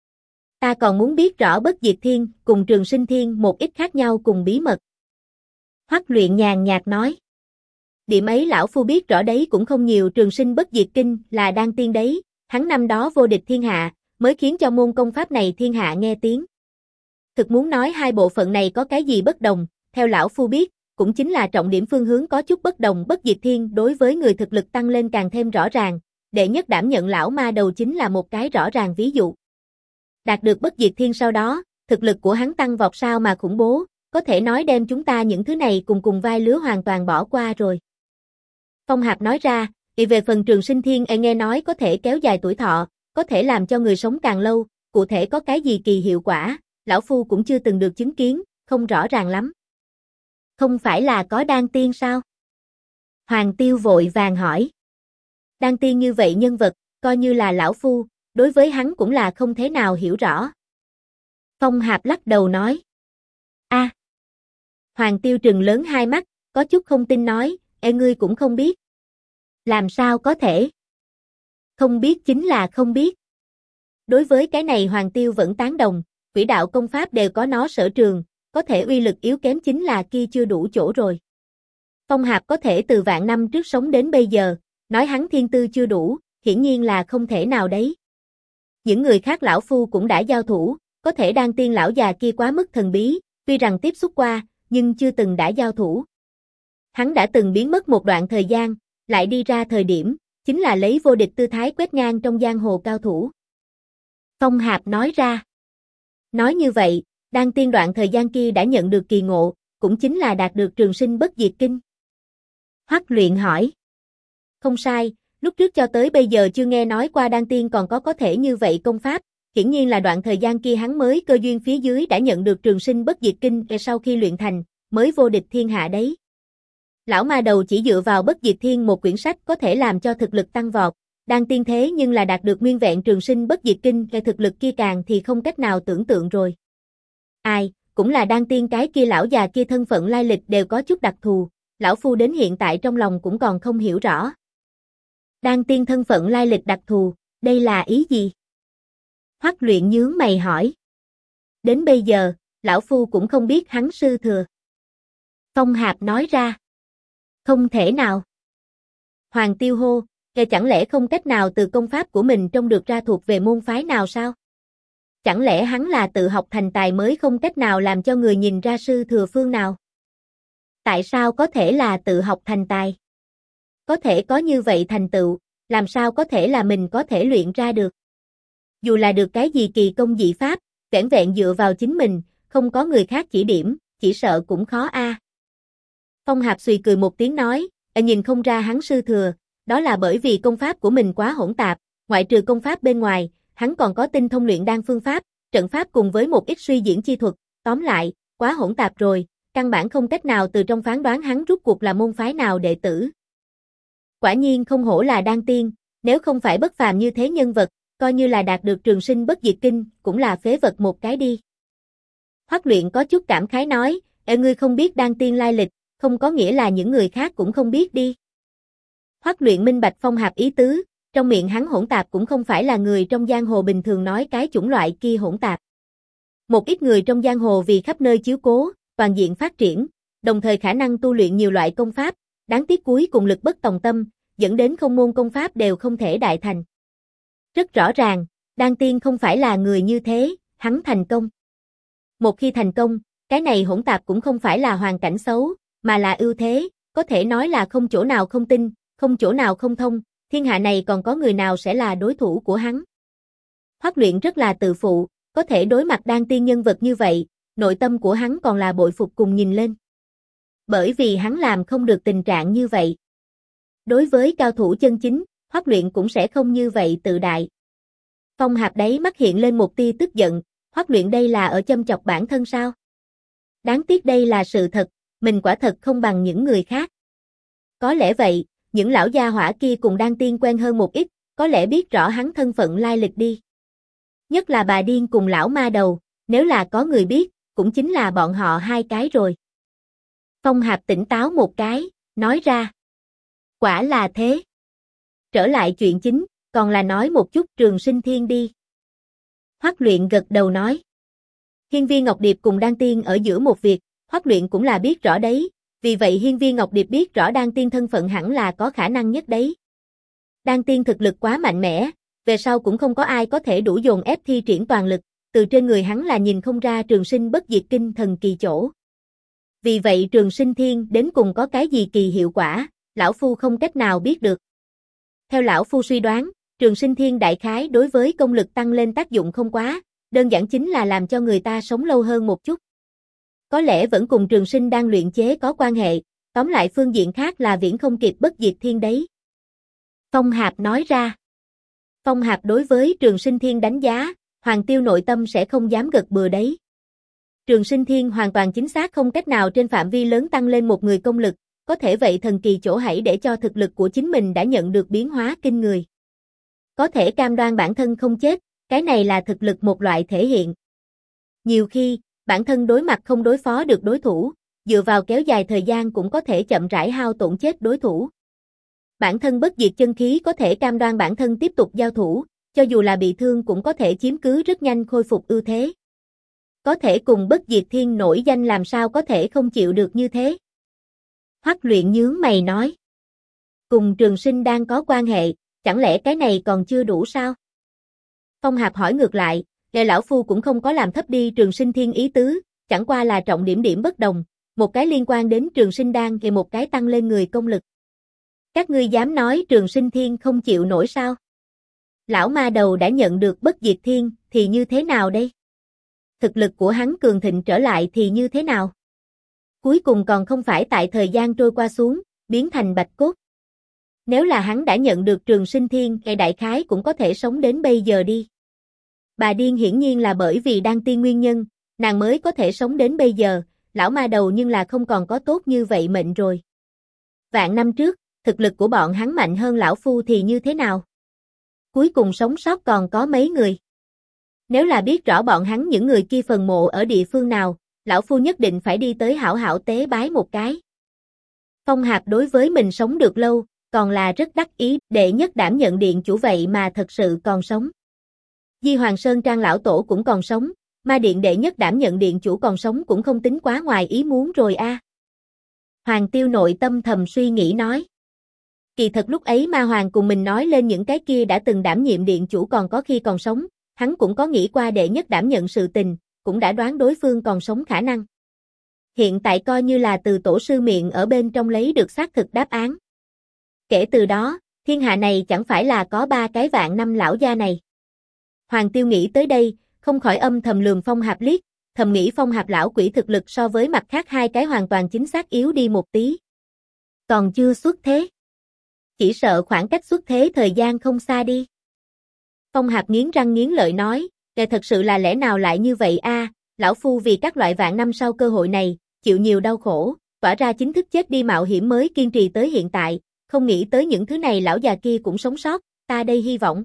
Ta còn muốn biết rõ bất diệt thiên cùng trường sinh thiên một ít khác nhau cùng bí mật. Hoắc luyện nhàn nhạt nói. Điểm ấy lão Phu biết rõ đấy cũng không nhiều, trường sinh bất diệt kinh là đan tiên đấy, hắn năm đó vô địch thiên hạ, mới khiến cho môn công pháp này thiên hạ nghe tiếng. Thực muốn nói hai bộ phận này có cái gì bất đồng, theo lão Phu biết, cũng chính là trọng điểm phương hướng có chút bất đồng. Bất diệt thiên đối với người thực lực tăng lên càng thêm rõ ràng, đệ nhất đảm nhận lão ma đầu chính là một cái rõ ràng ví dụ. Đạt được bất diệt thiên sau đó, thực lực của hắn tăng vọt sao mà khủng bố, có thể nói đem chúng ta những thứ này cùng vai lứa hoàn toàn bỏ qua rồi. Phong Hạp nói ra, về phần trường sinh thiên nghe nói có thể kéo dài tuổi thọ, có thể làm cho người sống càng lâu, cụ thể có cái gì kỳ hiệu quả, lão Phu cũng chưa từng được chứng kiến, không rõ ràng lắm. Không phải là có đan tiên sao? Hoàng Tiêu vội vàng hỏi. Đan tiên như vậy nhân vật, coi như là lão Phu, đối với hắn cũng là không thế nào hiểu rõ. Phong Hạp lắc đầu nói. A. Hoàng Tiêu trừng lớn hai mắt, có chút không tin nói, ngươi cũng không biết. Làm sao có thể? Không biết chính là không biết. Đối với cái này Hoàng Tiêu vẫn tán đồng, quỷ đạo công pháp đều có nó sở trường, có thể uy lực yếu kém chính là kia chưa đủ chỗ rồi. Phong Hạp có thể từ vạn năm trước sống đến bây giờ, nói hắn thiên tư chưa đủ, hiển nhiên là không thể nào đấy. Những người khác lão Phu cũng đã giao thủ, có thể đan tiên lão già kia quá mức thần bí, tuy rằng tiếp xúc qua, nhưng chưa từng đã giao thủ. Hắn đã từng biến mất một đoạn thời gian, lại đi ra thời điểm, chính là lấy vô địch tư thái quét ngang trong giang hồ cao thủ. Phong Hạp nói ra. Nói như vậy, đan tiên đoạn thời gian kia đã nhận được kỳ ngộ, cũng chính là đạt được trường sinh bất diệt kinh. Hoắc luyện hỏi. Không sai, lúc trước cho tới bây giờ chưa nghe nói qua đan tiên còn có thể như vậy công pháp, hiển nhiên là đoạn thời gian kia hắn mới cơ duyên phía dưới đã nhận được trường sinh bất diệt kinh sau khi luyện thành, mới vô địch thiên hạ đấy. Lão ma đầu chỉ dựa vào bất diệt thiên một quyển sách có thể làm cho thực lực tăng vọt, đan tiên thế nhưng là đạt được nguyên vẹn trường sinh bất diệt kinh, thực lực kia càng thì không cách nào tưởng tượng rồi. Ai, cũng là đan tiên cái kia lão già kia thân phận lai lịch đều có chút đặc thù, lão Phu đến hiện tại trong lòng cũng còn không hiểu rõ. Đan tiên thân phận lai lịch đặc thù, đây là ý gì? Hoắc luyện nhướng mày hỏi. Đến bây giờ, lão Phu cũng không biết hắn sư thừa. Phong Hạp nói ra. Không thể nào. Hoàng Tiêu hô, chẳng lẽ không cách nào từ công pháp của mình trông được ra thuộc về môn phái nào sao? Chẳng lẽ hắn là tự học thành tài mới không cách nào làm cho người nhìn ra sư thừa phương nào? Tại sao có thể là tự học thành tài? Có thể có như vậy thành tựu, làm sao có thể là mình có thể luyện ra được? Dù là được cái gì kỳ công dị pháp, vẻn vẹn dựa vào chính mình, không có người khác chỉ điểm, chỉ sợ cũng khó a. Phong Hạp xùy cười một tiếng nói, nhìn không ra hắn sư thừa, đó là bởi vì công pháp của mình quá hỗn tạp, ngoại trừ công pháp bên ngoài, hắn còn có tinh thông luyện đan phương pháp, trận pháp cùng với một ít suy diễn chi thuật, tóm lại, quá hỗn tạp rồi, căn bản không cách nào từ trong phán đoán hắn rút cuộc là môn phái nào đệ tử. Quả nhiên không hổ là đan tiên, nếu không phải bất phàm như thế nhân vật, coi như là đạt được trường sinh bất diệt kinh, cũng là phế vật một cái đi. Hoắc Luyện có chút cảm khái nói, ngươi không biết đan tiên lai lịch, không có nghĩa là những người khác cũng không biết đi. Hoắc Luyện minh bạch Phong Hạp ý tứ, trong miệng hắn hỗn tạp cũng không phải là người trong giang hồ bình thường nói cái chủng loại kia hỗn tạp. Một ít người trong giang hồ vì khắp nơi chiếu cố, toàn diện phát triển, đồng thời khả năng tu luyện nhiều loại công pháp, đáng tiếc cuối cùng lực bất tòng tâm, dẫn đến không môn công pháp đều không thể đại thành. Rất rõ ràng, đan tiên không phải là người như thế, hắn thành công. Một khi thành công, cái này hỗn tạp cũng không phải là hoàn cảnh xấu, mà là ưu thế, có thể nói là không chỗ nào không tin, không chỗ nào không thông, thiên hạ này còn có người nào sẽ là đối thủ của hắn. Hoắc Luyện rất là tự phụ, có thể đối mặt đan tiên nhân vật như vậy, nội tâm của hắn còn là bội phục cùng nhìn lên. Bởi vì hắn làm không được tình trạng như vậy. Đối với cao thủ chân chính, Hoắc Luyện cũng sẽ không như vậy tự đại. Phong Hạp đáy mắt hiện lên một tia tức giận, Hoắc Luyện đây là ở châm chọc bản thân sao? Đáng tiếc đây là sự thật, mình quả thật không bằng những người khác. Có lẽ vậy, những lão gia hỏa kia cùng đan tiên quen hơn một ít, có lẽ biết rõ hắn thân phận lai lịch đi. Nhất là bà điên cùng lão ma đầu, nếu là có người biết, cũng chính là bọn họ hai cái rồi. Phong Hạp tỉnh táo một cái, nói ra. Quả là thế. Trở lại chuyện chính, còn là nói một chút Trường Sinh Thiên đi. Hoắc Luyện gật đầu nói. Hiên Viên Ngọc Điệp cùng đan tiên ở giữa một việc, Hoắc Luyện cũng là biết rõ đấy, vì vậy Hiên Viên Ngọc Điệp biết rõ đan tiên thân phận hẳn là có khả năng nhất đấy. Đan tiên thực lực quá mạnh mẽ, về sau cũng không có ai có thể đủ dồn ép thi triển toàn lực, từ trên người hắn là nhìn không ra Trường Sinh bất diệt kinh thần kỳ chỗ. Vì vậy Trường Sinh Thiên đến cùng có cái gì kỳ hiệu quả, lão phu không cách nào biết được. Theo lão phu suy đoán, Trường Sinh Thiên đại khái đối với công lực tăng lên tác dụng không quá, đơn giản chính là làm cho người ta sống lâu hơn một chút. Có lẽ vẫn cùng Trường Sinh đang luyện chế có quan hệ, tóm lại phương diện khác là viễn không kịp bất diệt thiên đấy. Phong Hạp nói ra. Phong Hạp đối với Trường Sinh Thiên đánh giá, Hoàng Tiêu nội tâm sẽ không dám gật bừa đấy. Trường Sinh Thiên hoàn toàn chính xác không cách nào trên phạm vi lớn tăng lên một người công lực, có thể vậy thần kỳ chỗ hãy để cho thực lực của chính mình đã nhận được biến hóa kinh người. Có thể cam đoan bản thân không chết, cái này là thực lực một loại thể hiện. Nhiều khi, bản thân đối mặt không đối phó được đối thủ, dựa vào kéo dài thời gian cũng có thể chậm rãi hao tổn chết đối thủ. Bản thân bất diệt chân khí có thể cam đoan bản thân tiếp tục giao thủ, cho dù là bị thương cũng có thể chiếm cứ rất nhanh khôi phục ưu thế. Có thể cùng bất diệt thiên nổi danh làm sao có thể không chịu được như thế. Hoắc Luyện nhướng mày nói. Cùng Trường Sinh đang có quan hệ, chẳng lẽ cái này còn chưa đủ sao? Phong Hạp hỏi ngược lại, nghe lão phu cũng không có làm thấp đi Trường Sinh Thiên ý tứ, chẳng qua là trọng điểm bất đồng, một cái liên quan đến Trường Sinh đan thì một cái tăng lên người công lực. Các ngươi dám nói Trường Sinh Thiên không chịu nổi sao? Lão ma đầu đã nhận được bất diệt thiên, thì như thế nào đây? Thực lực của hắn cường thịnh trở lại thì như thế nào? Cuối cùng còn không phải tại thời gian trôi qua xuống, biến thành bạch cốt. Nếu là hắn đã nhận được Trường Sinh Thiên, thì đại khái cũng có thể sống đến bây giờ đi. Bà điên hiển nhiên là bởi vì đan tiên nguyên nhân, nàng mới có thể sống đến bây giờ, lão ma đầu nhưng là không còn có tốt như vậy mệnh rồi. Vạn năm trước, thực lực của bọn hắn mạnh hơn lão phu thì như thế nào? Cuối cùng sống sót còn có mấy người? Nếu là biết rõ bọn hắn những người kia phần mộ ở địa phương nào, lão phu nhất định phải đi tới hảo hảo tế bái một cái. Phong Hạp đối với mình sống được lâu, còn là rất đắc ý, đệ nhất đảm nhận điện chủ vậy mà thật sự còn sống. Di Hoàng Sơn Trang lão tổ cũng còn sống, ma điện đệ nhất đảm nhận điện chủ còn sống cũng không tính quá ngoài ý muốn rồi a. Hoàng Tiêu nội tâm thầm suy nghĩ nói. Kỳ thật lúc ấy ma hoàng cùng mình nói lên những cái kia đã từng đảm nhiệm điện chủ còn có khi còn sống, hắn cũng có nghĩ qua đệ nhất đảm nhận sự tình, cũng đã đoán đối phương còn sống khả năng. Hiện tại coi như là từ tổ sư miệng ở bên trong lấy được xác thực đáp án. Kể từ đó, thiên hạ này chẳng phải là có 3 cái vạn năm lão gia này. Hoàng Tiêu nghĩ tới đây, không khỏi âm thầm lườm Phong Hạp liếc, thầm nghĩ Phong Hạp lão quỷ thực lực so với mặt khác 2 cái hoàn toàn chính xác yếu đi một tí. Còn chưa xuất thế. Chỉ sợ khoảng cách xuất thế thời gian không xa đi. Phong Hạp nghiến răng nghiến lợi nói, thật sự là lẽ nào lại như vậy a? Lão phu vì các loại vạn năm sau cơ hội này, chịu nhiều đau khổ, tỏa ra chính thức chết đi mạo hiểm mới kiên trì tới hiện tại, không nghĩ tới những thứ này lão già kia cũng sống sót, ta đây hy vọng.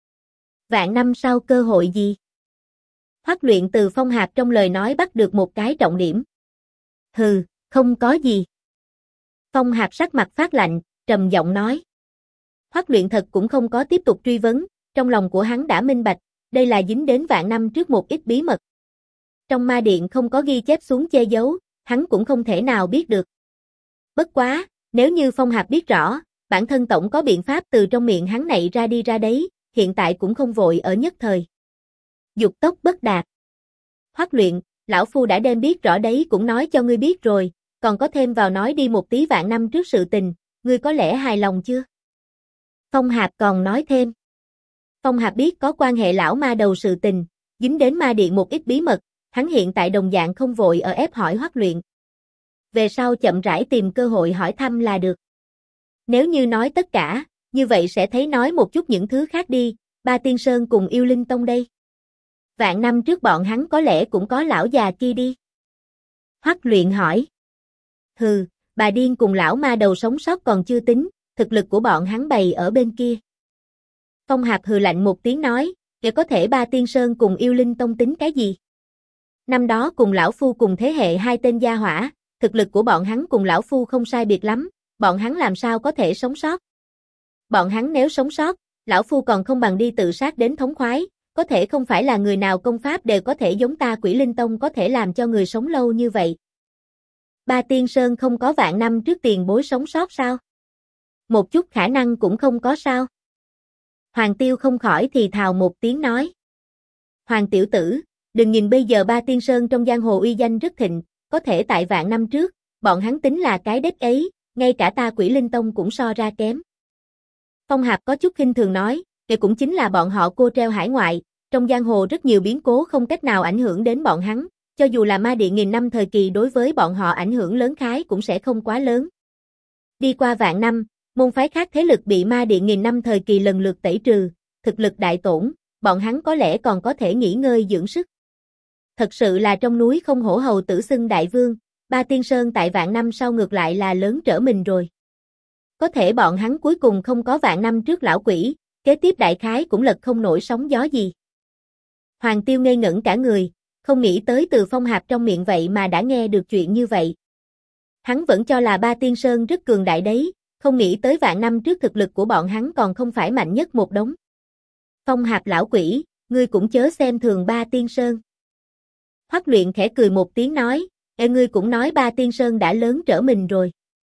Vạn năm sau cơ hội gì? Hoắc Luyện từ Phong Hạp trong lời nói bắt được một cái trọng điểm. Hừ, không có gì. Phong Hạp sắc mặt phát lạnh, trầm giọng nói. Hoắc Luyện thật cũng không có tiếp tục truy vấn, trong lòng của hắn đã minh bạch, đây là dính đến vạn năm trước một ít bí mật. Trong ma điện không có ghi chép xuống che giấu, hắn cũng không thể nào biết được. Bất quá, nếu như Phong Hạp biết rõ, bản thân tổng có biện pháp từ trong miệng hắn nảy ra đi ra đấy, hiện tại cũng không vội ở nhất thời. Dục tốc bất đạt. Hoắc Luyện, lão phu đã đem biết rõ đấy cũng nói cho ngươi biết rồi, còn có thêm vào nói đi một tí vạn năm trước sự tình, ngươi có lẽ hài lòng chưa? Phong Hạp còn nói thêm. Phong Hạp biết có quan hệ lão ma đầu sự tình, dính đến ma điện một ít bí mật, hắn hiện tại đồng dạng không vội ở ép hỏi Hoắc Luyện. Về sau chậm rãi tìm cơ hội hỏi thăm là được. Nếu như nói tất cả, như vậy sẽ thấy nói một chút những thứ khác đi, Ba Tiên Sơn cùng Yêu Linh Tông đây. Vạn năm trước bọn hắn có lẽ cũng có lão già kia đi. Hoắc Luyện hỏi. Hừ, bà điên cùng lão ma đầu sống sót còn chưa tính, thực lực của bọn hắn bày ở bên kia. Phong Hạp hừ lạnh một tiếng nói, để có thể Ba Tiên Sơn cùng Yêu Linh Tông tính cái gì? Năm đó cùng lão phu cùng thế hệ hai tên gia hỏa, thực lực của bọn hắn cùng lão phu không sai biệt lắm, bọn hắn làm sao có thể sống sót? Bọn hắn nếu sống sót, lão phu còn không bằng đi tự sát đến thống khoái, có thể không phải là người nào công pháp đều có thể giống ta Quỷ Linh Tông có thể làm cho người sống lâu như vậy. Ba Tiên Sơn không có vạn năm trước tiền bối sống sót sao? Một chút khả năng cũng không có sao? Hoàng Tiêu không khỏi thì thào một tiếng nói. Hoàng tiểu tử, đừng nhìn bây giờ Ba Tiên Sơn trong giang hồ uy danh rất thịnh, có thể tại vạn năm trước, bọn hắn tính là cái đếch ấy, ngay cả ta Quỷ Linh Tông cũng so ra kém. Phong Hạp có chút khinh thường nói, đây cũng chính là bọn họ cô treo hải ngoại, trong giang hồ rất nhiều biến cố không cách nào ảnh hưởng đến bọn hắn, cho dù là ma điện nghìn năm thời kỳ đối với bọn họ ảnh hưởng lớn khái cũng sẽ không quá lớn. Đi qua vạn năm, môn phái khác thế lực bị ma điện nghìn năm thời kỳ lần lượt tẩy trừ, thực lực đại tổn, bọn hắn có lẽ còn có thể nghỉ ngơi dưỡng sức. Thật sự là trong núi không hổ hầu tử xưng đại vương, Ba Tiên Sơn tại vạn năm sau ngược lại là lớn trở mình rồi. Có thể bọn hắn cuối cùng không có vạn năm trước lão quỷ, kế tiếp đại khái cũng lật không nổi sóng gió gì. Hoàng Tiêu ngây ngẩn cả người, không nghĩ tới từ Phong Hạp trong miệng vậy mà đã nghe được chuyện như vậy. Hắn vẫn cho là Ba Tiên Sơn rất cường đại đấy, không nghĩ tới vạn năm trước thực lực của bọn hắn còn không phải mạnh nhất một đống. Phong Hạp lão quỷ, ngươi cũng chớ xem thường Ba Tiên Sơn. Hoắc Luyện khẽ cười một tiếng nói, ngươi cũng nói Ba Tiên Sơn đã lớn trở mình rồi.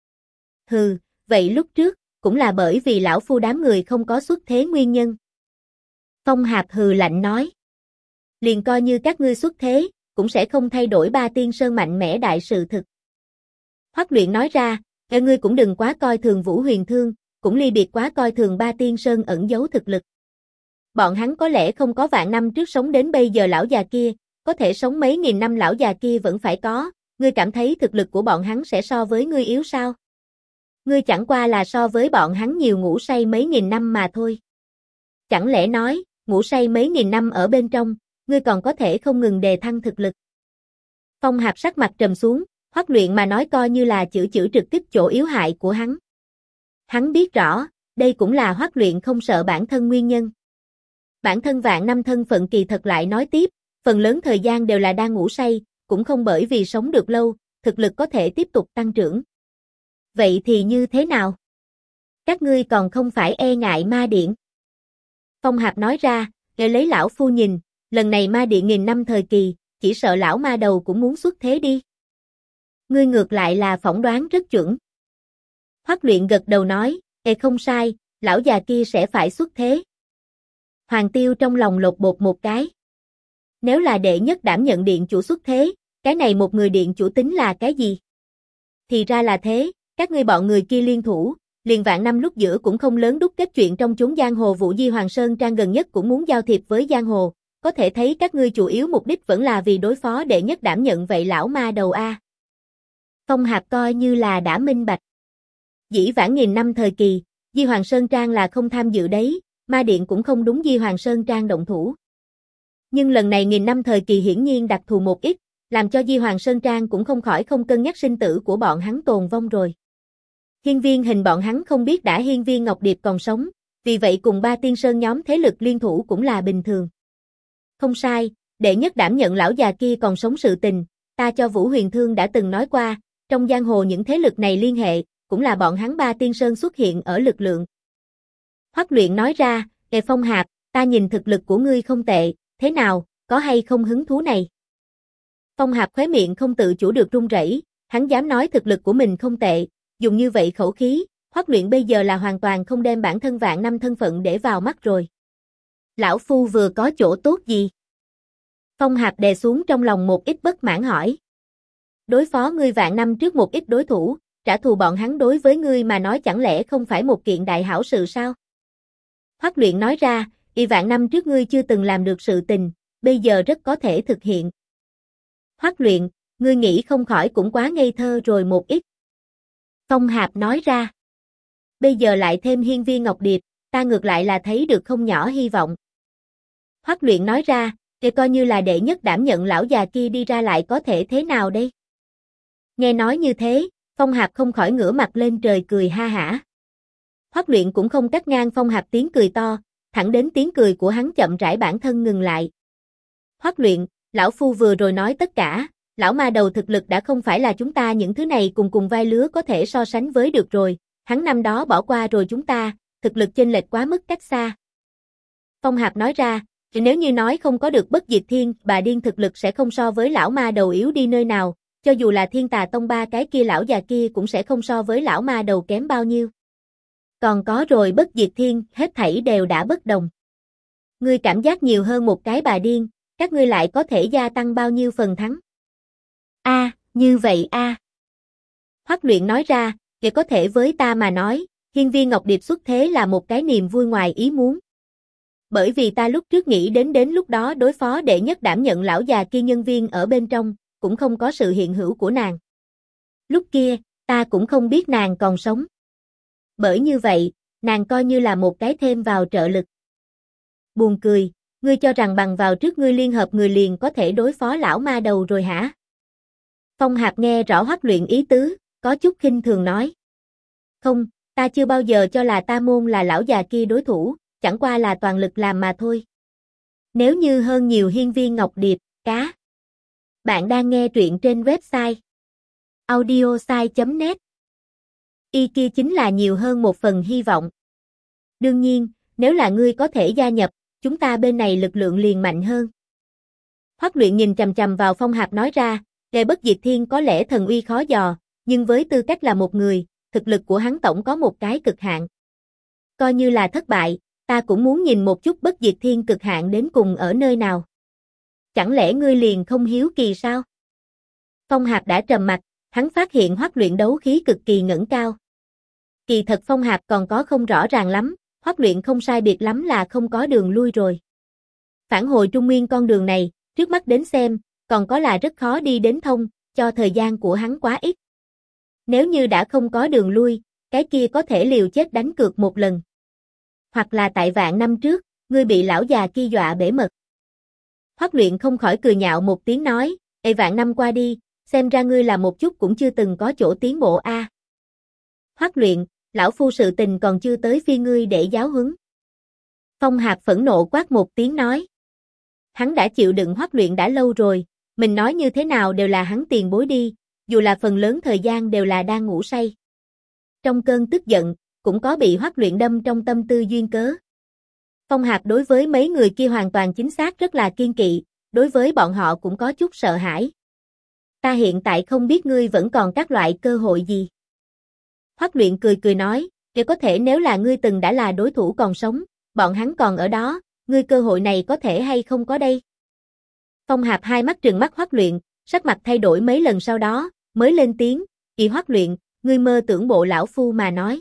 Hừ, vậy lúc trước, cũng là bởi vì lão phu đám người không có xuất thế nguyên nhân. Phong Hạp hừ lạnh nói. Liền coi như các ngươi xuất thế, cũng sẽ không thay đổi Ba Tiên Sơn mạnh mẽ đại sự thực. Hoắc Luyện nói ra, ngươi cũng đừng quá coi thường Vũ Huyền Thương, cũng ly biệt quá coi thường Ba Tiên Sơn ẩn giấu thực lực. Bọn hắn có lẽ không có vạn năm trước sống đến bây giờ lão già kia, có thể sống mấy nghìn năm lão già kia vẫn phải có, ngươi cảm thấy thực lực của bọn hắn sẽ so với ngươi yếu sao? Ngươi chẳng qua là so với bọn hắn nhiều ngủ say mấy nghìn năm mà thôi. Chẳng lẽ nói, ngủ say mấy nghìn năm ở bên trong, ngươi còn có thể không ngừng đề thăng thực lực. Phong Hạp sắc mặt trầm xuống, Hoắc Luyện mà nói coi như là chữ trực kích chỗ yếu hại của hắn. Hắn biết rõ, đây cũng là Hoắc Luyện không sợ bản thân nguyên nhân. Bản thân vạn năm thân phận kỳ thật lại nói tiếp, phần lớn thời gian đều là đang ngủ say, cũng không bởi vì sống được lâu, thực lực có thể tiếp tục tăng trưởng. Vậy thì như thế nào? Các ngươi còn không phải e ngại ma điện? Phong Hạp nói ra, để lấy lão phu nhìn, lần này ma điện nghìn năm thời kỳ, chỉ sợ lão ma đầu cũng muốn xuất thế đi. Ngươi ngược lại là phỏng đoán rất chuẩn. Hoắc Luyện gật đầu nói, không sai, lão già kia sẽ phải xuất thế. Hoàng Tiêu trong lòng lột bột một cái. Nếu là đệ nhất đảm nhận điện chủ xuất thế, cái này một người điện chủ tính là cái gì? Thì ra là thế, các ngươi bọn người kia liên thủ, liền vạn năm lúc giữa cũng không lớn đúc kết chuyện trong chốn giang hồ. Vũ Di Hoàng Sơn Trang gần nhất cũng muốn giao thiệp với giang hồ, có thể thấy các ngươi chủ yếu mục đích vẫn là vì đối phó đệ nhất đảm nhận vậy lão ma đầu a. Phong Hạp coi như là đã minh bạch. Dĩ vãng nghìn năm thời kỳ, Di Hoàng Sơn Trang là không tham dự đấy, ma điện cũng không đúng Di Hoàng Sơn Trang động thủ. Nhưng lần này nghìn năm thời kỳ hiển nhiên đặc thù một ít, làm cho Di Hoàng Sơn Trang cũng không khỏi không cân nhắc sinh tử của bọn hắn tồn vong rồi. Hiên viên hình bọn hắn không biết đã hiên viên Ngọc Điệp còn sống, vì vậy cùng ba tiên sơn nhóm thế lực liên thủ cũng là bình thường. Không sai, đệ nhất đảm nhận lão già kia còn sống sự tình, ta cho Vũ Huyền Thương đã từng nói qua, trong giang hồ những thế lực này liên hệ, cũng là bọn hắn ba tiên sơn xuất hiện ở lực lượng. Hoắc Luyện nói ra, Phong Hạp, ta nhìn thực lực của ngươi không tệ, thế nào, có hay không hứng thú này? Phong Hạp khóe miệng không tự chủ được run rẩy, hắn dám nói thực lực của mình không tệ, dùng như vậy khẩu khí, Hoắc Luyện bây giờ là hoàn toàn không đem bản thân vạn năm thân phận để vào mắt rồi. Lão phu vừa có chỗ tốt gì? Phong Hạp đè xuống trong lòng một ít bất mãn hỏi. Đối phó ngươi vạn năm trước một ít đối thủ, trả thù bọn hắn đối với ngươi mà nói chẳng lẽ không phải một kiện đại hảo sự sao? Hoắc Luyện nói ra, vạn năm trước ngươi chưa từng làm được sự tình, bây giờ rất có thể thực hiện. Hoắc Luyện, ngươi nghĩ không khỏi cũng quá ngây thơ rồi một ít. Phong Hạp nói ra. Bây giờ lại thêm hiên viên Ngọc Điệp, ta ngược lại là thấy được không nhỏ hy vọng. Hoắc Luyện nói ra, để coi như là đệ nhất đảm nhận lão già kia đi ra lại có thể thế nào đây? Nghe nói như thế, Phong Hạp không khỏi ngửa mặt lên trời cười ha hả. Hoắc Luyện cũng không cắt ngang Phong Hạp tiếng cười to, thẳng đến tiếng cười của hắn chậm rãi bản thân ngừng lại. Hoắc Luyện, lão phu vừa rồi nói tất cả, lão ma đầu thực lực đã không phải là chúng ta những thứ này cùng vai lứa có thể so sánh với được rồi, hắn năm đó bỏ qua rồi chúng ta, thực lực chênh lệch quá mức cách xa. Phong Hạp nói ra, nếu như nói không có được Bất Diệt Thiên, bà điên thực lực sẽ không so với lão ma đầu yếu đi nơi nào, cho dù là Thiên Tà Tông ba cái kia lão già kia cũng sẽ không so với lão ma đầu kém bao nhiêu. Còn có rồi Bất Diệt Thiên, hết thảy đều đã bất đồng. Ngươi cảm giác nhiều hơn một cái bà điên, các ngươi lại có thể gia tăng bao nhiêu phần thắng? Như vậy Hoắc Luyện nói ra, để có thể với ta mà nói, hiên viên Ngọc Điệp xuất thế là một cái niềm vui ngoài ý muốn. Bởi vì ta lúc trước nghĩ đến lúc đó đối phó đệ nhất đảm nhận lão già kia nhân viên ở bên trong, cũng không có sự hiện hữu của nàng. Lúc kia, ta cũng không biết nàng còn sống. Bởi như vậy, nàng coi như là một cái thêm vào trợ lực. Buồn cười, ngươi cho rằng bằng vào trước ngươi liên hợp người liền có thể đối phó lão ma đầu rồi hả? Phong Hạp nghe rõ Hoắc Luyện ý tứ, có chút khinh thường nói. Không, ta chưa bao giờ cho là ta môn là lão già kia đối thủ, chẳng qua là toàn lực làm mà thôi. Nếu như hơn nhiều hiên viên Ngọc Điệp, cá. Bạn đang nghe truyện trên website audiosai.net. Y kia chính là nhiều hơn một phần hy vọng. Đương nhiên, nếu là ngươi có thể gia nhập, chúng ta bên này lực lượng liền mạnh hơn. Hoắc Luyện nhìn chằm chằm vào Phong Hạp nói ra, Đệ Bất Diệt Thiên có lẽ thần uy khó dò, nhưng với tư cách là một người, thực lực của hắn tổng có một cái cực hạn. Coi như là thất bại, ta cũng muốn nhìn một chút Bất Diệt Thiên cực hạn đến cùng ở nơi nào. Chẳng lẽ ngươi liền không hiếu kỳ sao? Phong Hạp đã trầm mặt, hắn phát hiện Hoắc Luyện đấu khí cực kỳ ngẩng cao. Kỳ thật Phong Hạp còn có không rõ ràng lắm, Hoắc Luyện không sai biệt lắm là không có đường lui rồi. Phản hồi Trung Nguyên con đường này, trước mắt đến xem, còn có là rất khó đi đến thông, cho thời gian của hắn quá ít. Nếu như đã không có đường lui, cái kia có thể liều chết đánh cược một lần. Hoặc là tại vạn năm trước, ngươi bị lão già kia dọa bể mật. Hoắc Luyện không khỏi cười nhạo một tiếng nói, vạn năm qua đi, xem ra ngươi là một chút cũng chưa từng có chỗ tiến bộ a. Hoắc Luyện, lão phu sự tình còn chưa tới phi ngươi để giáo huấn. Phong Hạp phẫn nộ quát một tiếng nói. Hắn đã chịu đựng Hoắc Luyện đã lâu rồi, mình nói như thế nào đều là hắn tiền bối đi, dù là phần lớn thời gian đều là đang ngủ say. Trong cơn tức giận, cũng có bị Hoắc Luyện đâm trong tâm tư duyên cớ. Phong Hạp đối với mấy người kia hoàn toàn chính xác rất là kiên kỵ, đối với bọn họ cũng có chút sợ hãi. Ta hiện tại không biết ngươi vẫn còn các loại cơ hội gì. Hoắc Luyện cười cười nói, để có thể nếu là ngươi từng đã là đối thủ còn sống, bọn hắn còn ở đó, ngươi cơ hội này có thể hay không có đây. Phong Hạp hai mắt trừng mắt Hoắc Luyện, sắc mặt thay đổi mấy lần sau đó, mới lên tiếng, Hoắc Luyện, ngươi mơ tưởng bộ lão phu mà nói.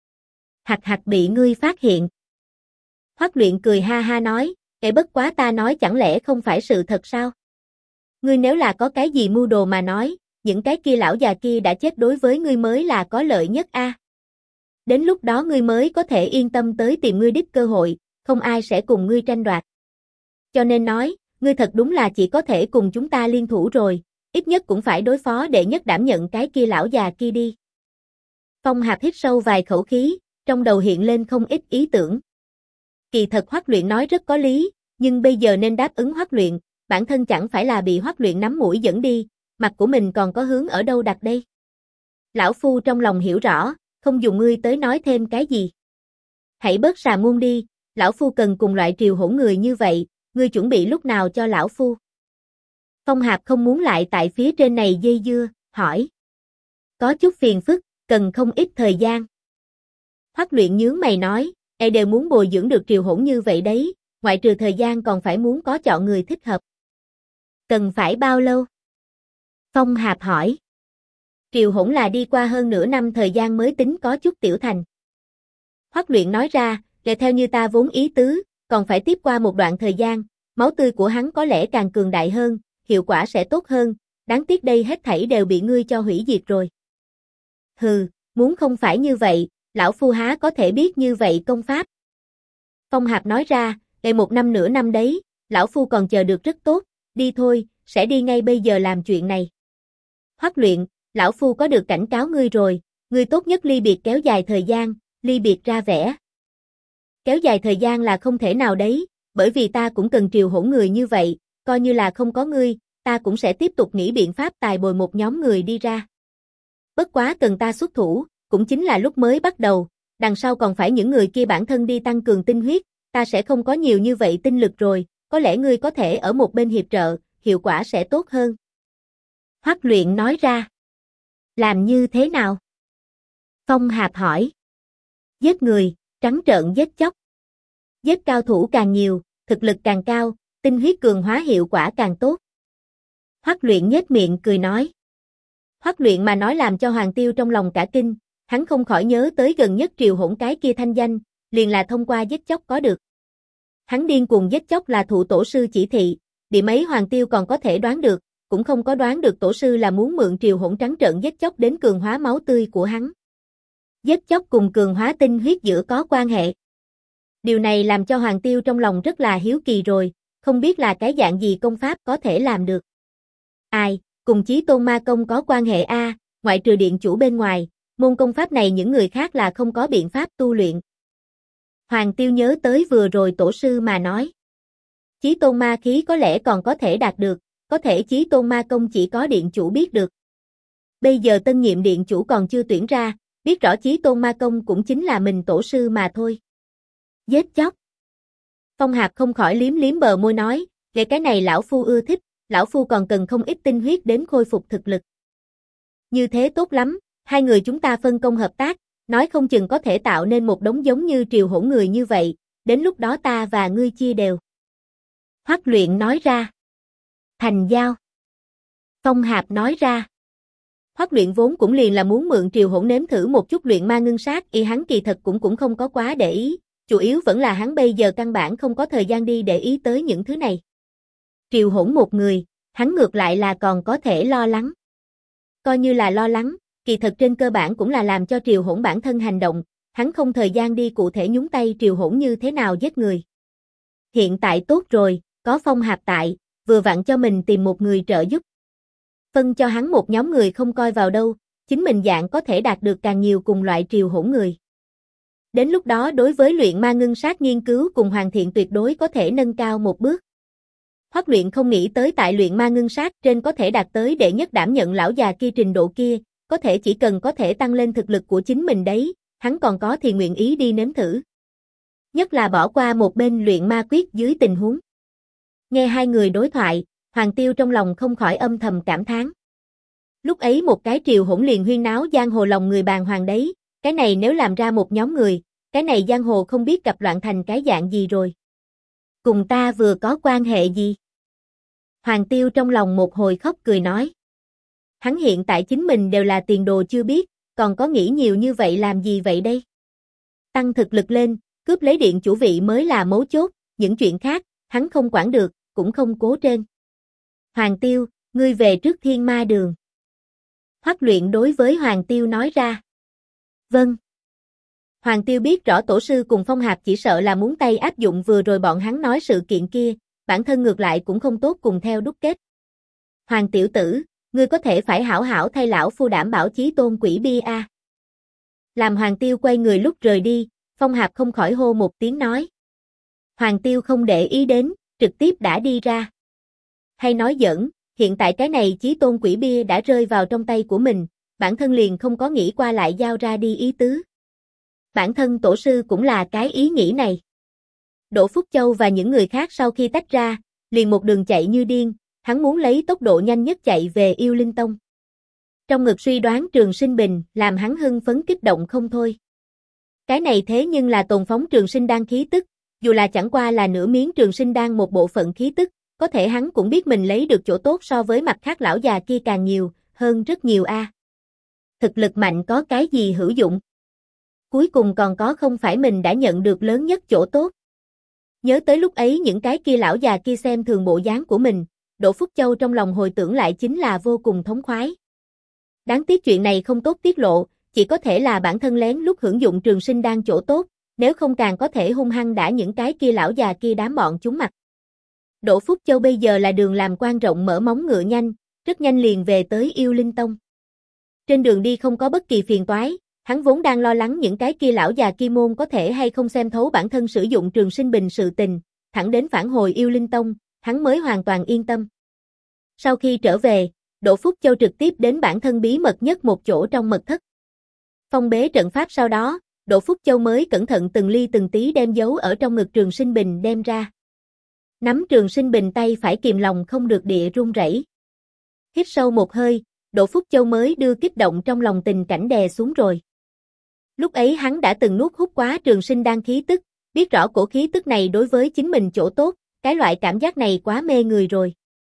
Hạch bị ngươi phát hiện. Hoắc Luyện cười ha ha nói, bất quá ta nói chẳng lẽ không phải sự thật sao? Ngươi nếu là có cái gì mưu đồ mà nói, những cái kia lão già kia đã chết đối với ngươi mới là có lợi nhất a. Đến lúc đó ngươi mới có thể yên tâm tới tìm ngươi đích cơ hội, không ai sẽ cùng ngươi tranh đoạt. Cho nên nói, ngươi thật đúng là chỉ có thể cùng chúng ta liên thủ rồi, ít nhất cũng phải đối phó đệ nhất đảm nhận cái kia lão già kia đi. Phong Hạp hít sâu vài khẩu khí, trong đầu hiện lên không ít ý tưởng. Kỳ thật Hoắc Luyện nói rất có lý, nhưng bây giờ nên đáp ứng Hoắc Luyện, bản thân chẳng phải là bị Hoắc Luyện nắm mũi dẫn đi, mặt của mình còn có hướng ở đâu đặt đây. Lão phu trong lòng hiểu rõ, không dùng ngươi tới nói thêm cái gì. Hãy bớt xà ngôn đi, lão phu cần cùng loại triều hỗn người như vậy, ngươi chuẩn bị lúc nào cho lão phu? Phong Hạp không muốn lại tại phía trên này dây dưa, hỏi. Có chút phiền phức, cần không ít thời gian. Hoắc Luyện nhướng mày nói, đều muốn bồi dưỡng được triều hỗn như vậy đấy, ngoại trừ thời gian còn phải muốn có chọn người thích hợp. Cần phải bao lâu? Phong Hạp hỏi. Triều hỗn là đi qua hơn nửa năm thời gian mới tính có chút tiểu thành. Hoắc Luyện nói ra, theo như ta vốn ý tứ, còn phải tiếp qua một đoạn thời gian, máu tươi của hắn có lẽ càng cường đại hơn, hiệu quả sẽ tốt hơn, đáng tiếc đây hết thảy đều bị ngươi cho hủy diệt rồi. Hừ, muốn không phải như vậy, lão phu há có thể biết như vậy công pháp. Phong Hạp nói ra, một năm nửa năm đấy, lão phu còn chờ được rất tốt, đi thôi, sẽ đi ngay bây giờ làm chuyện này. Hoắc Luyện, lão phu có được cảnh cáo ngươi rồi, ngươi tốt nhất ly biệt kéo dài thời gian, ly biệt ra vẻ. Kéo dài thời gian là không thể nào đấy, bởi vì ta cũng cần triều hỗn người như vậy, coi như là không có ngươi, ta cũng sẽ tiếp tục nghĩ biện pháp tài bồi một nhóm người đi ra. Bất quá cần ta xuất thủ, cũng chính là lúc mới bắt đầu, đằng sau còn phải những người kia bản thân đi tăng cường tinh huyết, ta sẽ không có nhiều như vậy tinh lực rồi, có lẽ ngươi có thể ở một bên hiệp trợ, hiệu quả sẽ tốt hơn. Hoắc Luyện nói ra. Làm như thế nào? Phong Hạp hỏi. Giết người, trắng trợn giết chóc. Giết cao thủ càng nhiều, thực lực càng cao, tinh huyết cường hóa hiệu quả càng tốt. Hoắc Luyện nhếch miệng cười nói. Hoắc Luyện mà nói làm cho Hoàng Tiêu trong lòng cả kinh, hắn không khỏi nhớ tới gần nhất triều hỗn cái kia thanh danh, liền là thông qua giết chóc có được. Hắn điên cuồng giết chóc là thụ tổ sư chỉ thị, điểm ấy Hoàng Tiêu còn có thể đoán được, cũng không có đoán được tổ sư là muốn mượn triều hỗn trắng trợn giết chóc đến cường hóa máu tươi của hắn. Giết chóc cùng cường hóa tinh huyết giữa có quan hệ. Điều này làm cho Hoàng Tiêu trong lòng rất là hiếu kỳ rồi, không biết là cái dạng gì công pháp có thể làm được. Ai, cùng Chí Tôn Ma Công có quan hệ a, ngoại trừ điện chủ bên ngoài, môn công pháp này những người khác là không có biện pháp tu luyện. Hoàng Tiêu nhớ tới vừa rồi tổ sư mà nói. Chí Tôn Ma Khí có lẽ còn có thể đạt được, có thể Chí Tôn Ma Công chỉ có điện chủ biết được. Bây giờ tân nhiệm điện chủ còn chưa tuyển ra, biết rõ Chí Tôn Ma Công cũng chính là mình tổ sư mà thôi. Giết chóc. Phong Hạp không khỏi liếm liếm bờ môi nói, về cái này lão phu ưa thích, lão phu còn cần không ít tinh huyết đến khôi phục thực lực. Như thế tốt lắm, hai người chúng ta phân công hợp tác, nói không chừng có thể tạo nên một đống giống như triều hỗn người như vậy, đến lúc đó ta và ngươi chia đều. Hoắc Luyện nói ra. Thành giao. Phong Hạp nói ra. Hoắc Luyện vốn cũng liền là muốn mượn triều hỗn nếm thử một chút luyện ma ngưng sát, hắn kỳ thật cũng không có quá để ý, chủ yếu vẫn là hắn bây giờ căn bản không có thời gian đi để ý tới những thứ này. Triều hỗn một người, hắn ngược lại là còn có thể lo lắng. Coi như là lo lắng, kỳ thật trên cơ bản cũng là làm cho triều hỗn bản thân hành động, hắn không thời gian đi cụ thể nhúng tay triều hỗn như thế nào giết người. Hiện tại tốt rồi, có Phong Hạp tại, vừa vặn cho mình tìm một người trợ giúp. Phân cho hắn một nhóm người không coi vào đâu, chính mình dạng có thể đạt được càng nhiều cùng loại triều hỗn người. Đến lúc đó đối với luyện ma ngưng sát nghiên cứu cùng hoàn thiện tuyệt đối có thể nâng cao một bước. Hoắc Luyện không nghĩ tới tại luyện ma ngưng sát trên có thể đạt tới đệ nhất đảm nhận lão già kia trình độ kia, có thể chỉ cần có thể tăng lên thực lực của chính mình đấy, hắn còn có thì nguyện ý đi nếm thử. Nhất là bỏ qua một bên luyện ma quyết dưới tình huống. Nghe hai người đối thoại, Hoàng Tiêu trong lòng không khỏi âm thầm cảm thán. Lúc ấy một cái triều hỗn liền huyên náo giang hồ lòng người bàng hoàng đấy, cái này nếu làm ra một nhóm người, cái này giang hồ không biết gặp loạn thành cái dạng gì rồi. Cùng ta vừa có quan hệ gì? Hoàng Tiêu trong lòng một hồi khóc cười nói. Hắn hiện tại chính mình đều là tiền đồ chưa biết, còn có nghĩ nhiều như vậy làm gì vậy đây? Tăng thực lực lên, cướp lấy điện chủ vị mới là mấu chốt, những chuyện khác, hắn không quản được, cũng không cố trên. Hoàng Tiêu, ngươi về trước Thiên Ma Đường. Hoắc Luyện đối với Hoàng Tiêu nói ra. Vâng. Hoàng Tiêu biết rõ tổ sư cùng Phong Hạp chỉ sợ là muốn tay áp dụng vừa rồi bọn hắn nói sự kiện kia, bản thân ngược lại cũng không tốt cùng theo đúc kết. Hoàng tiểu tử, ngươi có thể phải hảo hảo thay lão phu đảm bảo chí tôn quỷ bia a. Làm Hoàng Tiêu quay người lúc rời đi, Phong Hạp không khỏi hô một tiếng nói. Hoàng Tiêu không để ý đến, trực tiếp đã đi ra. Hay nói giỡn, hiện tại cái này chí tôn quỷ bia đã rơi vào trong tay của mình, bản thân liền không có nghĩ qua lại giao ra đi ý tứ. Bản thân tổ sư cũng là cái ý nghĩ này. Đỗ Phúc Châu và những người khác sau khi tách ra, liền một đường chạy như điên, hắn muốn lấy tốc độ nhanh nhất chạy về Yêu Linh Tông. Trong ngực suy đoán Trường Sinh Bình, làm hắn hưng phấn kích động không thôi. Cái này thế nhưng là tồn phóng Trường Sinh Đan khí tức, dù là chẳng qua là nửa miếng Trường Sinh Đan một bộ phận khí tức, có thể hắn cũng biết mình lấy được chỗ tốt so với mặt khác lão già kia càng nhiều, hơn rất nhiều a. Thực lực mạnh có cái gì hữu dụng? Cuối cùng còn có không phải mình đã nhận được lớn nhất chỗ tốt. Nhớ tới lúc ấy những cái kia lão già kia xem thường bộ dáng của mình, Đỗ Phúc Châu trong lòng hồi tưởng lại chính là vô cùng thống khoái. Đáng tiếc chuyện này không tốt tiết lộ, chỉ có thể là bản thân lén lúc hưởng dụng Trường Sinh Đan chỗ tốt, nếu không càng có thể hung hăng đả những cái kia lão già kia đám bọn chúng mặt. Đỗ Phúc Châu bây giờ là đường làm quan rộng mở móng ngựa nhanh, rất nhanh liền về tới Yêu Linh Tông. Trên đường đi không có bất kỳ phiền toái, hắn vốn đang lo lắng những cái kia lão già kia môn có thể hay không xem thấu bản thân sử dụng Trường Sinh Bình sự tình, thẳng đến phản hồi Yêu Linh Tông, hắn mới hoàn toàn yên tâm. Sau khi trở về, Đỗ Phúc Châu trực tiếp đến bản thân bí mật nhất một chỗ trong mật thất. Phong bế trận pháp sau đó, Đỗ Phúc Châu mới cẩn thận từng ly từng tí đem giấu ở trong ngực Trường Sinh Bình đem ra. Nắm Trường Sinh Bình tay phải kìm lòng không được địa run rẩy. Hít sâu một hơi, Đỗ Phúc Châu mới đưa kích động trong lòng tình cảnh đè xuống rồi. Lúc ấy hắn đã từng nuốt hút quá Trường Sinh Đan khí tức, biết rõ cổ khí tức này đối với chính mình chỗ tốt, cái loại cảm giác này quá mê người rồi.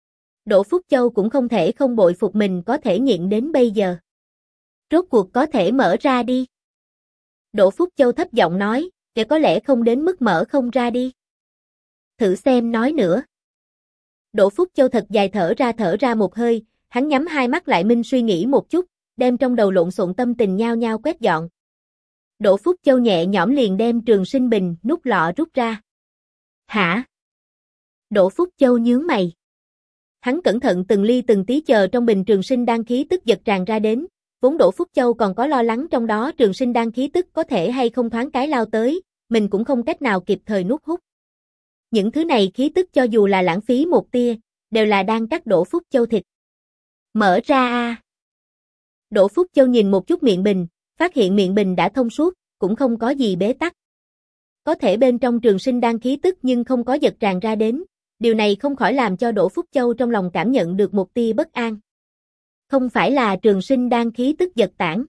Đỗ Phúc Châu cũng không thể không bội phục mình có thể nhịn đến bây giờ. Rốt cuộc có thể mở ra đi. Đỗ Phúc Châu thấp giọng nói, để có lẽ không đến mức mở không ra đi. Thử xem nói nữa. Đỗ Phúc Châu thật dài thở ra một hơi, hắn nhắm hai mắt lại minh suy nghĩ một chút, đem trong đầu lộn xộn tâm tình nhao nhao quét dọn. Đỗ Phúc Châu nhẹ nhõm liền đem Trường Sinh Bình nút lọ rút ra. Hả? Đỗ Phúc Châu nhướng mày. Hắn cẩn thận từng ly từng tí chờ trong bình Trường Sinh Đan khí tức giật tràn ra đến, vốn Đỗ Phúc Châu còn có lo lắng trong đó Trường Sinh Đan khí tức có thể hay không thoáng cái lao tới, mình cũng không cách nào kịp thời nuốt hút. Những thứ này khí tức cho dù là lãng phí một tia, đều là đang cắt Đỗ Phúc Châu thịt. Mở ra a. Đỗ Phúc Châu nhìn một chút miệng bình, phát hiện miệng bình đã thông suốt, cũng không có gì bế tắc. Có thể bên trong Trường Sinh Đan khí tức nhưng không có giật tràn ra đến, điều này không khỏi làm cho Đỗ Phúc Châu trong lòng cảm nhận được một tia bất an. Không phải là Trường Sinh Đan khí tức giật tản.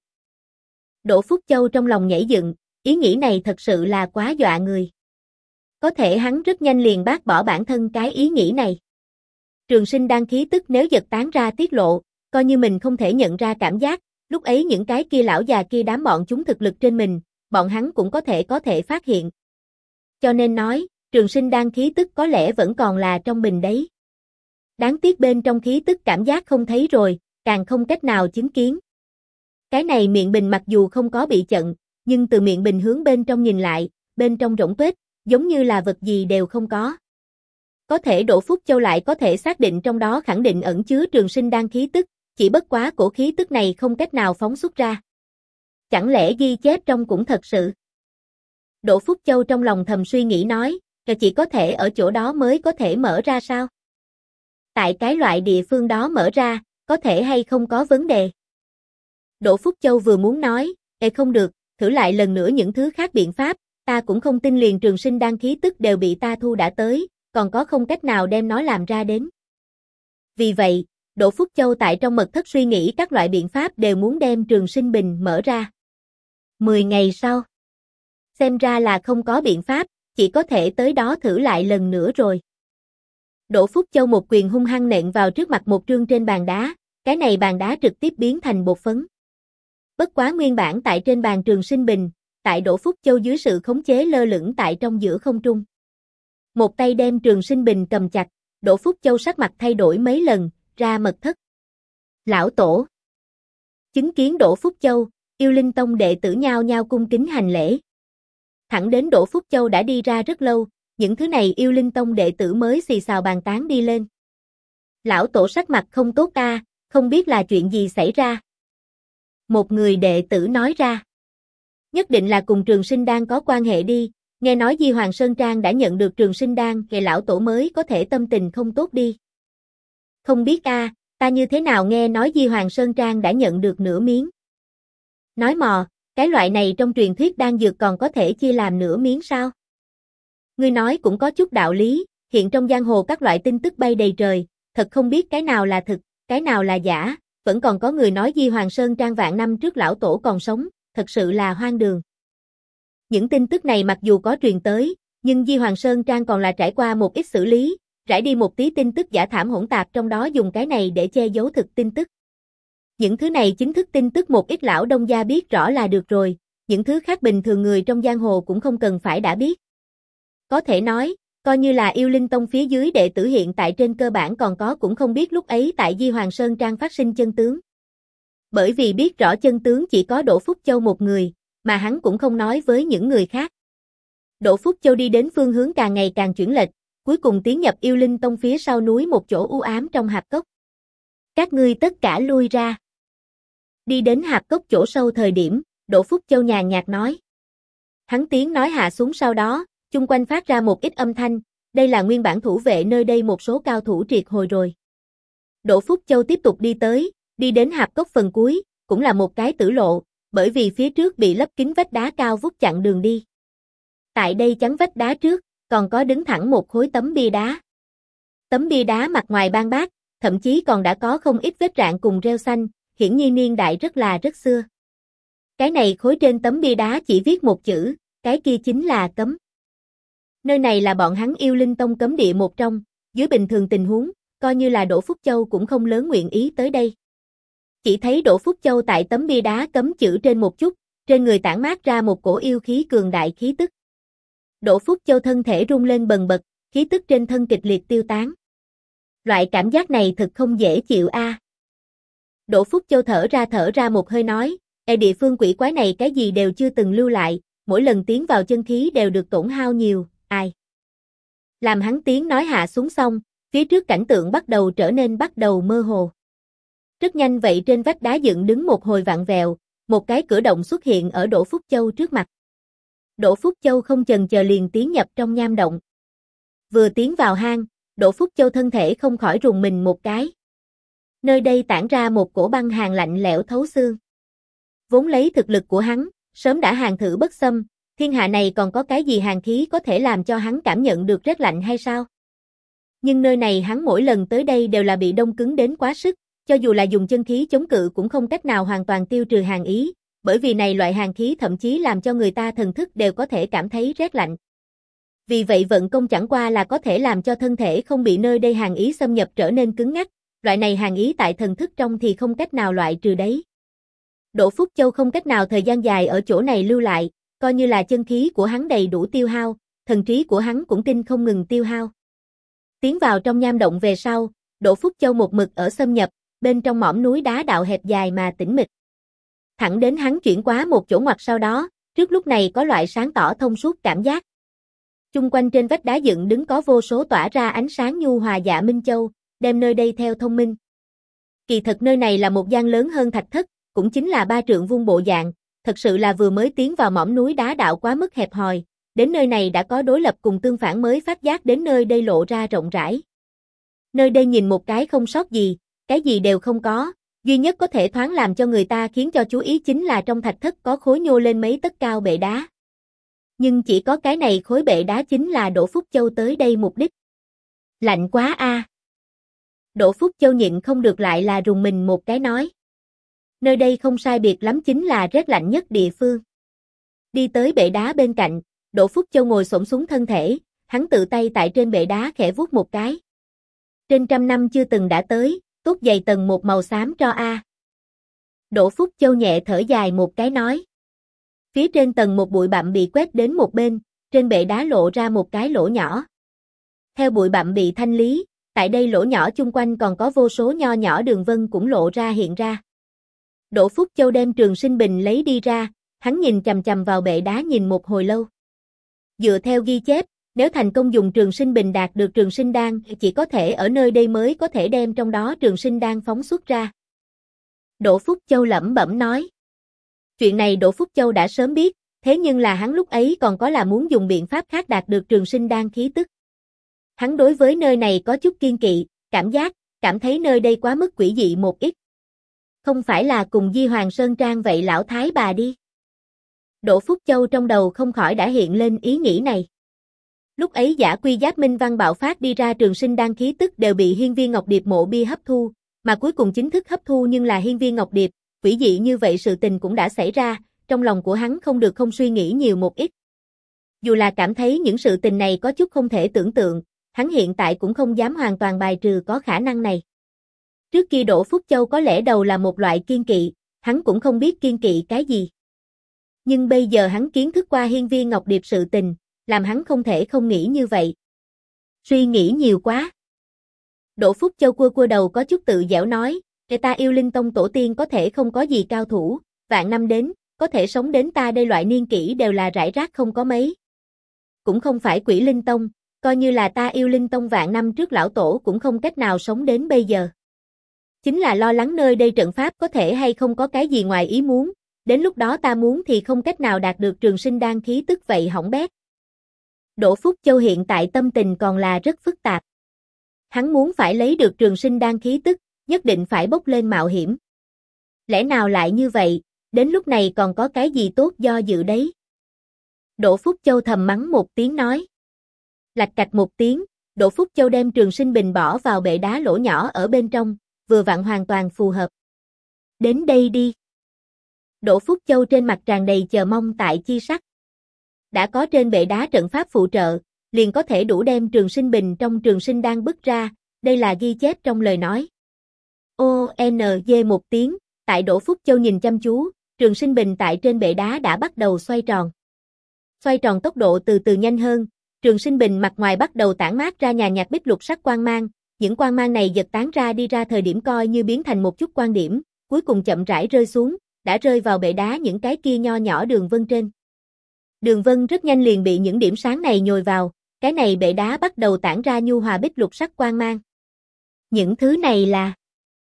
Đỗ Phúc Châu trong lòng nhảy dựng, ý nghĩ này thật sự là quá dọa người. Có thể hắn rất nhanh liền bác bỏ bản thân cái ý nghĩ này. Trường Sinh Đan khí tức nếu giật tán ra tiết lộ, coi như mình không thể nhận ra cảm giác, lúc ấy những cái kia lão già kia đám bọn chúng thực lực trên mình, bọn hắn cũng có thể phát hiện. Cho nên nói, Trường Sinh Đan khí tức có lẽ vẫn còn là trong bình đấy. Đáng tiếc bên trong khí tức cảm giác không thấy rồi, càng không cách nào chứng kiến. Cái này miệng bình mặc dù không có bị chặn, nhưng từ miệng bình hướng bên trong nhìn lại, bên trong rỗng tuếch, giống như là vật gì đều không có. Có thể Đỗ Phúc Châu lại có thể xác định trong đó khẳng định ẩn chứa Trường Sinh Đan khí tức, chỉ bất quá cổ khí tức này không cách nào phóng xuất ra. Chẳng lẽ ghi chép trong cũng thật sự? Đỗ Phúc Châu trong lòng thầm suy nghĩ nói, là chỉ có thể ở chỗ đó mới có thể mở ra sao? Tại cái loại địa phương đó mở ra, có thể hay không có vấn đề? Đỗ Phúc Châu vừa muốn nói, không được, thử lại lần nữa những thứ khác biện pháp, ta cũng không tin liền Trường Sinh Đan khí tức đều bị ta thu đã tới, còn có không cách nào đem nó làm ra đến. Vì vậy, Đỗ Phúc Châu tại trong mật thất suy nghĩ các loại biện pháp đều muốn đem Trường Sinh Bình mở ra. 10 ngày sau, xem ra là không có biện pháp, chỉ có thể tới đó thử lại lần nữa rồi. Đỗ Phúc Châu một quyền hung hăng nện vào trước mặt một trương trên bàn đá, cái này bàn đá trực tiếp biến thành bột phấn. Bất quá nguyên bản tại trên bàn Trường Sinh Bình, tại Đỗ Phúc Châu dưới sự khống chế lơ lửng tại trong giữa không trung. Một tay đem Trường Sinh Bình cầm chặt, Đỗ Phúc Châu sắc mặt thay đổi mấy lần, ra mật thất. Lão tổ. Chứng kiến Đỗ Phúc Châu, Yêu Linh Tông đệ tử nhao nhao cung kính hành lễ. Thẳng đến Đỗ Phúc Châu đã đi ra rất lâu, những thứ này Yêu Linh Tông đệ tử mới xì xào bàn tán đi lên. Lão tổ sắc mặt không tốt a, Không biết là chuyện gì xảy ra. Một người đệ tử nói ra. Nhất định là cùng Trường Sinh Đan có quan hệ đi, nghe nói Di Hoàng Sơn Trang đã nhận được Trường Sinh Đan, kẻ lão tổ mới có thể tâm tình không tốt đi. Không biết a, ta như thế nào nghe nói Di Hoàng Sơn Trang đã nhận được nửa miếng. Nói mò, cái loại này trong truyền thuyết đan dược còn có thể chia làm nửa miếng sao? Ngươi nói cũng có chút đạo lý, hiện trong giang hồ các loại tin tức bay đầy trời, thật không biết cái nào là thực, cái nào là giả, vẫn còn có người nói Di Hoàng Sơn Trang vạn năm trước lão tổ còn sống, thật sự là hoang đường. Những tin tức này mặc dù có truyền tới, nhưng Di Hoàng Sơn Trang còn là trải qua một ít xử lý, rải đi một tí tin tức giả thảm hỗn tạp trong đó dùng cái này để che giấu thực tin tức. Những thứ này chính thức tin tức một ít lão đông gia biết rõ là được rồi, những thứ khác bình thường người trong giang hồ cũng không cần phải đã biết. Có thể nói, coi như là Yêu Linh Tông phía dưới đệ tử hiện tại trên cơ bản còn có cũng không biết lúc ấy tại Di Hoàng Sơn Trang phát sinh chân tướng. Bởi vì biết rõ chân tướng chỉ có Đỗ Phúc Châu một người, mà hắn cũng không nói với những người khác. Đỗ Phúc Châu đi đến phương hướng càng ngày càng chuyển lệch, cuối cùng tiến nhập Yêu Linh Tông phía sau núi một chỗ u ám trong hạp cốc. Các ngươi tất cả lui ra. Đi đến hạp cốc chỗ sâu thời điểm, Đỗ Phúc Châu nhàn nhạt nói. Hắn tiếng nói hạ xuống sau đó, chung quanh phát ra một ít âm thanh, đây là nguyên bản thủ vệ nơi đây một số cao thủ triệt hồi rồi. Đỗ Phúc Châu tiếp tục đi tới, đi đến hạp cốc phần cuối, cũng là một cái tử lộ, bởi vì phía trước bị lấp kín vách đá cao vút chặn đường đi. Tại đây chắn vách đá trước, còn có đứng thẳng một khối tấm bia đá. Tấm bia đá mặt ngoài ban bác, thậm chí còn đã có không ít vết rạn cùng rêu xanh, hiển nhiên niên đại rất xưa. Cái này khối trên tấm bia đá chỉ viết một chữ, cái kia chính là cấm. Nơi này là bọn hắn Yêu Linh Tông cấm địa một trong, dưới bình thường tình huống, coi như là Đỗ Phúc Châu cũng không lớn nguyện ý tới đây. Chỉ thấy Đỗ Phúc Châu tại tấm bia đá cấm chữ trên một chút, trên người tản mát ra một cổ yêu khí cường đại khí tức. Đỗ Phúc Châu thân thể rung lên bần bật, khí tức trên thân kịch liệt tiêu tán. Loại cảm giác này thật không dễ chịu a. Đỗ Phúc Châu thở ra một hơi nói, địa phương quỷ quái này cái gì đều chưa từng lưu lại, mỗi lần tiến vào chân khí đều được tổn hao nhiều, ai. Làm hắn tiếng nói hạ xuống xong, phía trước cảnh tượng bắt đầu mơ hồ. Rất nhanh vậy trên vách đá dựng đứng một hồi vặn vẹo, một cái cửa động xuất hiện ở Đỗ Phúc Châu trước mặt. Đỗ Phúc Châu không chần chờ liền tiến nhập trong nham động. Vừa tiến vào hang, Đỗ Phúc Châu thân thể không khỏi rùng mình một cái. Nơi đây tản ra một cổ băng hàn lạnh lẽo thấu xương. Vốn lấy thực lực của hắn, sớm đã hàng thử bất xâm, thiên hạ này còn có cái gì hàn khí có thể làm cho hắn cảm nhận được rét lạnh hay sao? Nhưng nơi này hắn mỗi lần tới đây đều là bị đông cứng đến quá sức, cho dù là dùng chân khí chống cự cũng không cách nào hoàn toàn tiêu trừ hàn ý, bởi vì này loại hàn khí thậm chí làm cho người ta thần thức đều có thể cảm thấy rét lạnh. Vì vậy vận công chẳng qua là có thể làm cho thân thể không bị nơi đây hàn ý xâm nhập trở nên cứng ngắc, loại này hàn ý tại thần thức trong thì không cách nào loại trừ đấy. Đỗ Phúc Châu không cách nào thời gian dài ở chỗ này lưu lại, coi như là chân khí của hắn đầy đủ tiêu hao, thần trí của hắn cũng kinh không ngừng tiêu hao. Tiến vào trong nham động về sau, Đỗ Phúc Châu một mực ở xâm nhập, bên trong mỏm núi đá đạo hẹp dài mà tĩnh mịch. Thẳng đến hắn chuyển qua một chỗ ngoặt sau đó, trước lúc này có loại sáng tỏ thông suốt cảm giác. Chung quanh trên vách đá dựng đứng có vô số tỏa ra ánh sáng nhu hòa dạ minh châu, đem nơi đây theo thông minh. Kỳ thật nơi này là một gian lớn hơn thạch thất, cũng chính là 3 trượng vuông bộ dạng, thật sự là vừa mới tiến vào mỏm núi đá đạo quá mức hẹp hòi, đến nơi này đã có đối lập cùng tương phản mới phát giác đến nơi đây lộ ra rộng rãi. Nơi đây nhìn một cái không sót gì, cái gì đều không có, duy nhất có thể thoáng làm cho người ta khiến cho chú ý chính là trong thạch thất có khối nhô lên mấy tấc cao bệ đá. Nhưng chỉ có cái này khối bệ đá chính là Đỗ Phúc Châu tới đây mục đích. Lạnh quá a. Đỗ Phúc Châu nhịn không được lại là rùng mình một cái nói. Nơi đây không sai biệt lắm chính là rét lạnh nhất địa phương. Đi tới bệ đá bên cạnh, Đỗ Phúc Châu ngồi xổm xuống thân thể, hắn tự tay tại trên bệ đá khẽ vuốt một cái. Trên trăm năm chưa từng đã tới, tốt dày tầng một màu xám cho a. Đỗ Phúc Châu nhẹ thở dài một cái nói. Phía trên tầng một bụi bặm bị quét đến một bên, trên bệ đá lộ ra một cái lỗ nhỏ. Theo bụi bặm bị thanh lý, tại đây lỗ nhỏ chung quanh còn có vô số nho nhỏ đường vân cũng lộ ra hiện ra. Đỗ Phúc Châu đem Trường Sinh Bình lấy đi ra, hắn nhìn chằm chằm vào bệ đá nhìn một hồi lâu. Dựa theo ghi chép, nếu thành công dùng Trường Sinh Bình đạt được Trường Sinh Đan, chỉ có thể ở nơi đây mới có thể đem trong đó Trường Sinh Đan phóng xuất ra, Đỗ Phúc Châu lẩm bẩm nói. Chuyện này Đỗ Phúc Châu đã sớm biết, thế nhưng là hắn lúc ấy còn có là muốn dùng biện pháp khác đạt được trường sinh đan khí tức. Hắn đối với nơi này có chút kiêng kỵ, cảm thấy nơi đây quá mức quỷ dị một ít. Không phải là cùng Di Hoàng Sơn Trang vậy lão thái bà đi. Đỗ Phúc Châu trong đầu không khỏi đã hiện lên ý nghĩ này. Lúc ấy Giả Quy Giáp Minh Văn bạo phát đi ra trường sinh đan khí tức đều bị Hiên Viên Ngọc Điệp mộ bia hấp thu, mà cuối cùng chính thức hấp thu nhưng là Hiên Viên Ngọc Điệp, quỷ dị như vậy sự tình cũng đã xảy ra, trong lòng của hắn không được không suy nghĩ nhiều một ít. Dù là cảm thấy những sự tình này có chút không thể tưởng tượng, hắn hiện tại cũng không dám hoàn toàn bài trừ có khả năng này. Trước kia Đỗ Phúc Châu có lẽ đầu là một loại kiêng kỵ, hắn cũng không biết kiêng kỵ cái gì. Nhưng bây giờ hắn kiến thức qua Hiên Viên Ngọc Điệp sự tình, làm hắn không thể không nghĩ như vậy. Suy nghĩ nhiều quá. Đỗ Phúc Châu cua đầu có chút tự giễu nói, ta Yêu Linh Tông tổ tiên có thể không có gì cao thủ, vạn năm đến, có thể sống đến ta đây loại niên kỷ đều là rải rác không có mấy. Cũng không phải Quỷ Linh Tông, coi như là ta Yêu Linh Tông vạn năm trước lão tổ cũng không cách nào sống đến bây giờ. Chính là lo lắng nơi đây trận pháp có thể hay không có cái gì ngoài ý muốn, đến lúc đó ta muốn thì không cách nào đạt được trường sinh đan khí tức vậy hỏng bét. Đỗ Phúc Châu hiện tại tâm tình còn là rất phức tạp. Hắn muốn phải lấy được trường sinh đan khí tức, nhất định phải bốc lên mạo hiểm. Lẽ nào lại như vậy, đến lúc này còn có cái gì tốt do dự đấy? Đỗ Phúc Châu thầm mắng một tiếng nói. Lạch cạch một tiếng, Đỗ Phúc Châu đem trường sinh bình bỏ vào bệ đá lỗ nhỏ ở bên trong, vừa vặn hoàn toàn phù hợp. Đến đây đi. Đỗ Phúc Châu trên mặt tràn đầy chờ mong tại chi sắc. Đã có trên bệ đá trận pháp phụ trợ, liền có thể đủ đem trường sinh bình trong trường sinh đan bứt ra, đây là ghi chép trong lời nói. ONG một tiếng, tại Đỗ Phúc Châu nhìn chăm chú, trường sinh bình tại trên bệ đá đã bắt đầu xoay tròn. Xoay tròn tốc độ từ từ nhanh hơn, trường sinh bình mặt ngoài bắt đầu tản mát ra nhàn nhạt bích lục sắc quang mang, những quang mang này giật tán ra đi ra thời điểm coi như biến thành một chút quang điểm, cuối cùng chậm rãi rơi xuống, đã rơi vào bệ đá những cái kia nho nhỏ đường vân trên. Đường vân rất nhanh liền bị những điểm sáng này nhồi vào, cái này bệ đá bắt đầu tản ra nhu hòa bích lục sắc quang mang. Những thứ này là...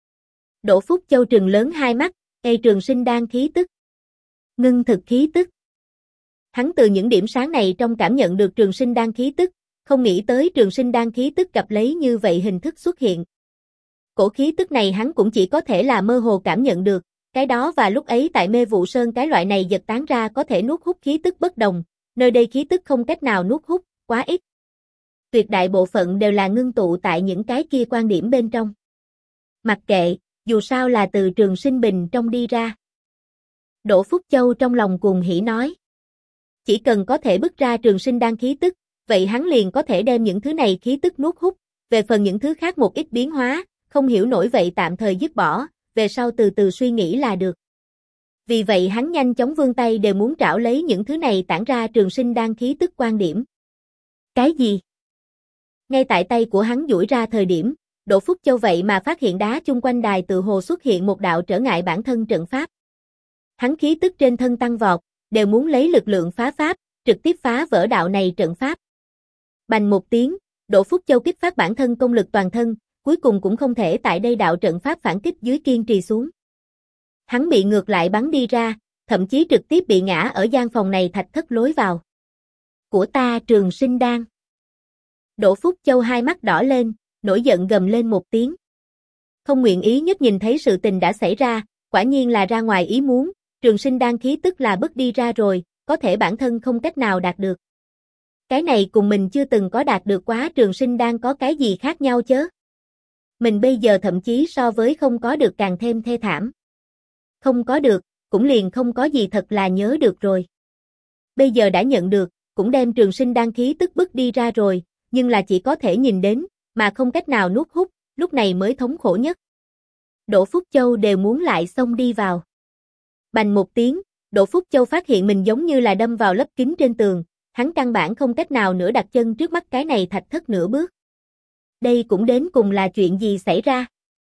Đỗ Phúc Châu trừng lớn hai mắt, trường sinh đan khí tức. Ngưng thực khí tức. Hắn từ những điểm sáng này trong cảm nhận được trường sinh đan khí tức, không nghĩ tới trường sinh đan khí tức gặp lấy như vậy hình thức xuất hiện. Cổ khí tức này hắn cũng chỉ có thể là mơ hồ cảm nhận được, cái đó và lúc ấy tại Mê Vụ Sơn cái loại này giật tán ra có thể nuốt hút khí tức bất đồng, nơi đây khí tức không cách nào nuốt hút, quá ít. Tuyệt đại bộ phận đều là ngưng tụ tại những cái kia quan điểm bên trong. Mặc kệ, dù sao là từ trường sinh bình trong đi ra. Đỗ Phúc Châu trong lòng cuồng hỉ nói. Chỉ cần có thể bứt ra trường sinh đan khí tức, vậy hắn liền có thể đem những thứ này khí tức nuốt hút, về phần những thứ khác một ít biến hóa, không hiểu nổi vậy tạm thời dứt bỏ, về sau từ từ suy nghĩ là được. Vì vậy hắn nhanh chóng vươn tay đều muốn trảo lấy những thứ này tản ra trường sinh đan khí tức quan điểm. Cái gì? Ngay tại tay của hắn duỗi ra thời điểm, Đỗ Phúc Châu vậy mà phát hiện đá chung quanh đài tự hồ xuất hiện một đạo trở ngại bản thân trận pháp. Hắn khí tức trên thân tăng vọt, đều muốn lấy lực lượng phá pháp, trực tiếp phá vỡ đạo này trận pháp. Bành một tiếng, Đỗ Phúc Châu kích phát bản thân công lực toàn thân, cuối cùng cũng không thể tại đây đạo trận pháp phản kích dưới kiên trì xuống. Hắn bị ngược lại bắn đi ra, thậm chí trực tiếp bị ngã ở gian phòng này thạch thất lối vào. Của ta trường sinh đan. Đỗ Phúc Châu hai mắt đỏ lên, nổi giận gầm lên một tiếng. Không nguyện ý nhất nhìn thấy sự tình đã xảy ra, quả nhiên là ra ngoài ý muốn, trường sinh đan khí tức là bứt đi ra rồi, có thể bản thân không cách nào đạt được. Cái này cùng mình chưa từng có đạt được quá trường sinh đan có cái gì khác nhau chớ. Mình bây giờ thậm chí so với không có được càng thêm thê thảm. Không có được, cũng liền không có gì thật là nhớ được rồi. Bây giờ đã nhận được, cũng đem trường sinh đan khí tức bứt đi ra rồi, nhưng là chỉ có thể nhìn đến, mà không cách nào nuốt hút, lúc này mới thống khổ nhất. Đỗ Phúc Châu đều muốn lại xông đi vào. Bành một tiếng, Đỗ Phúc Châu phát hiện mình giống như là đâm vào lớp kính trên tường, hắn căn bản không cách nào nữa đặt chân trước mắt cái này thạch thất nửa bước. Đây cũng đến cùng là chuyện gì xảy ra?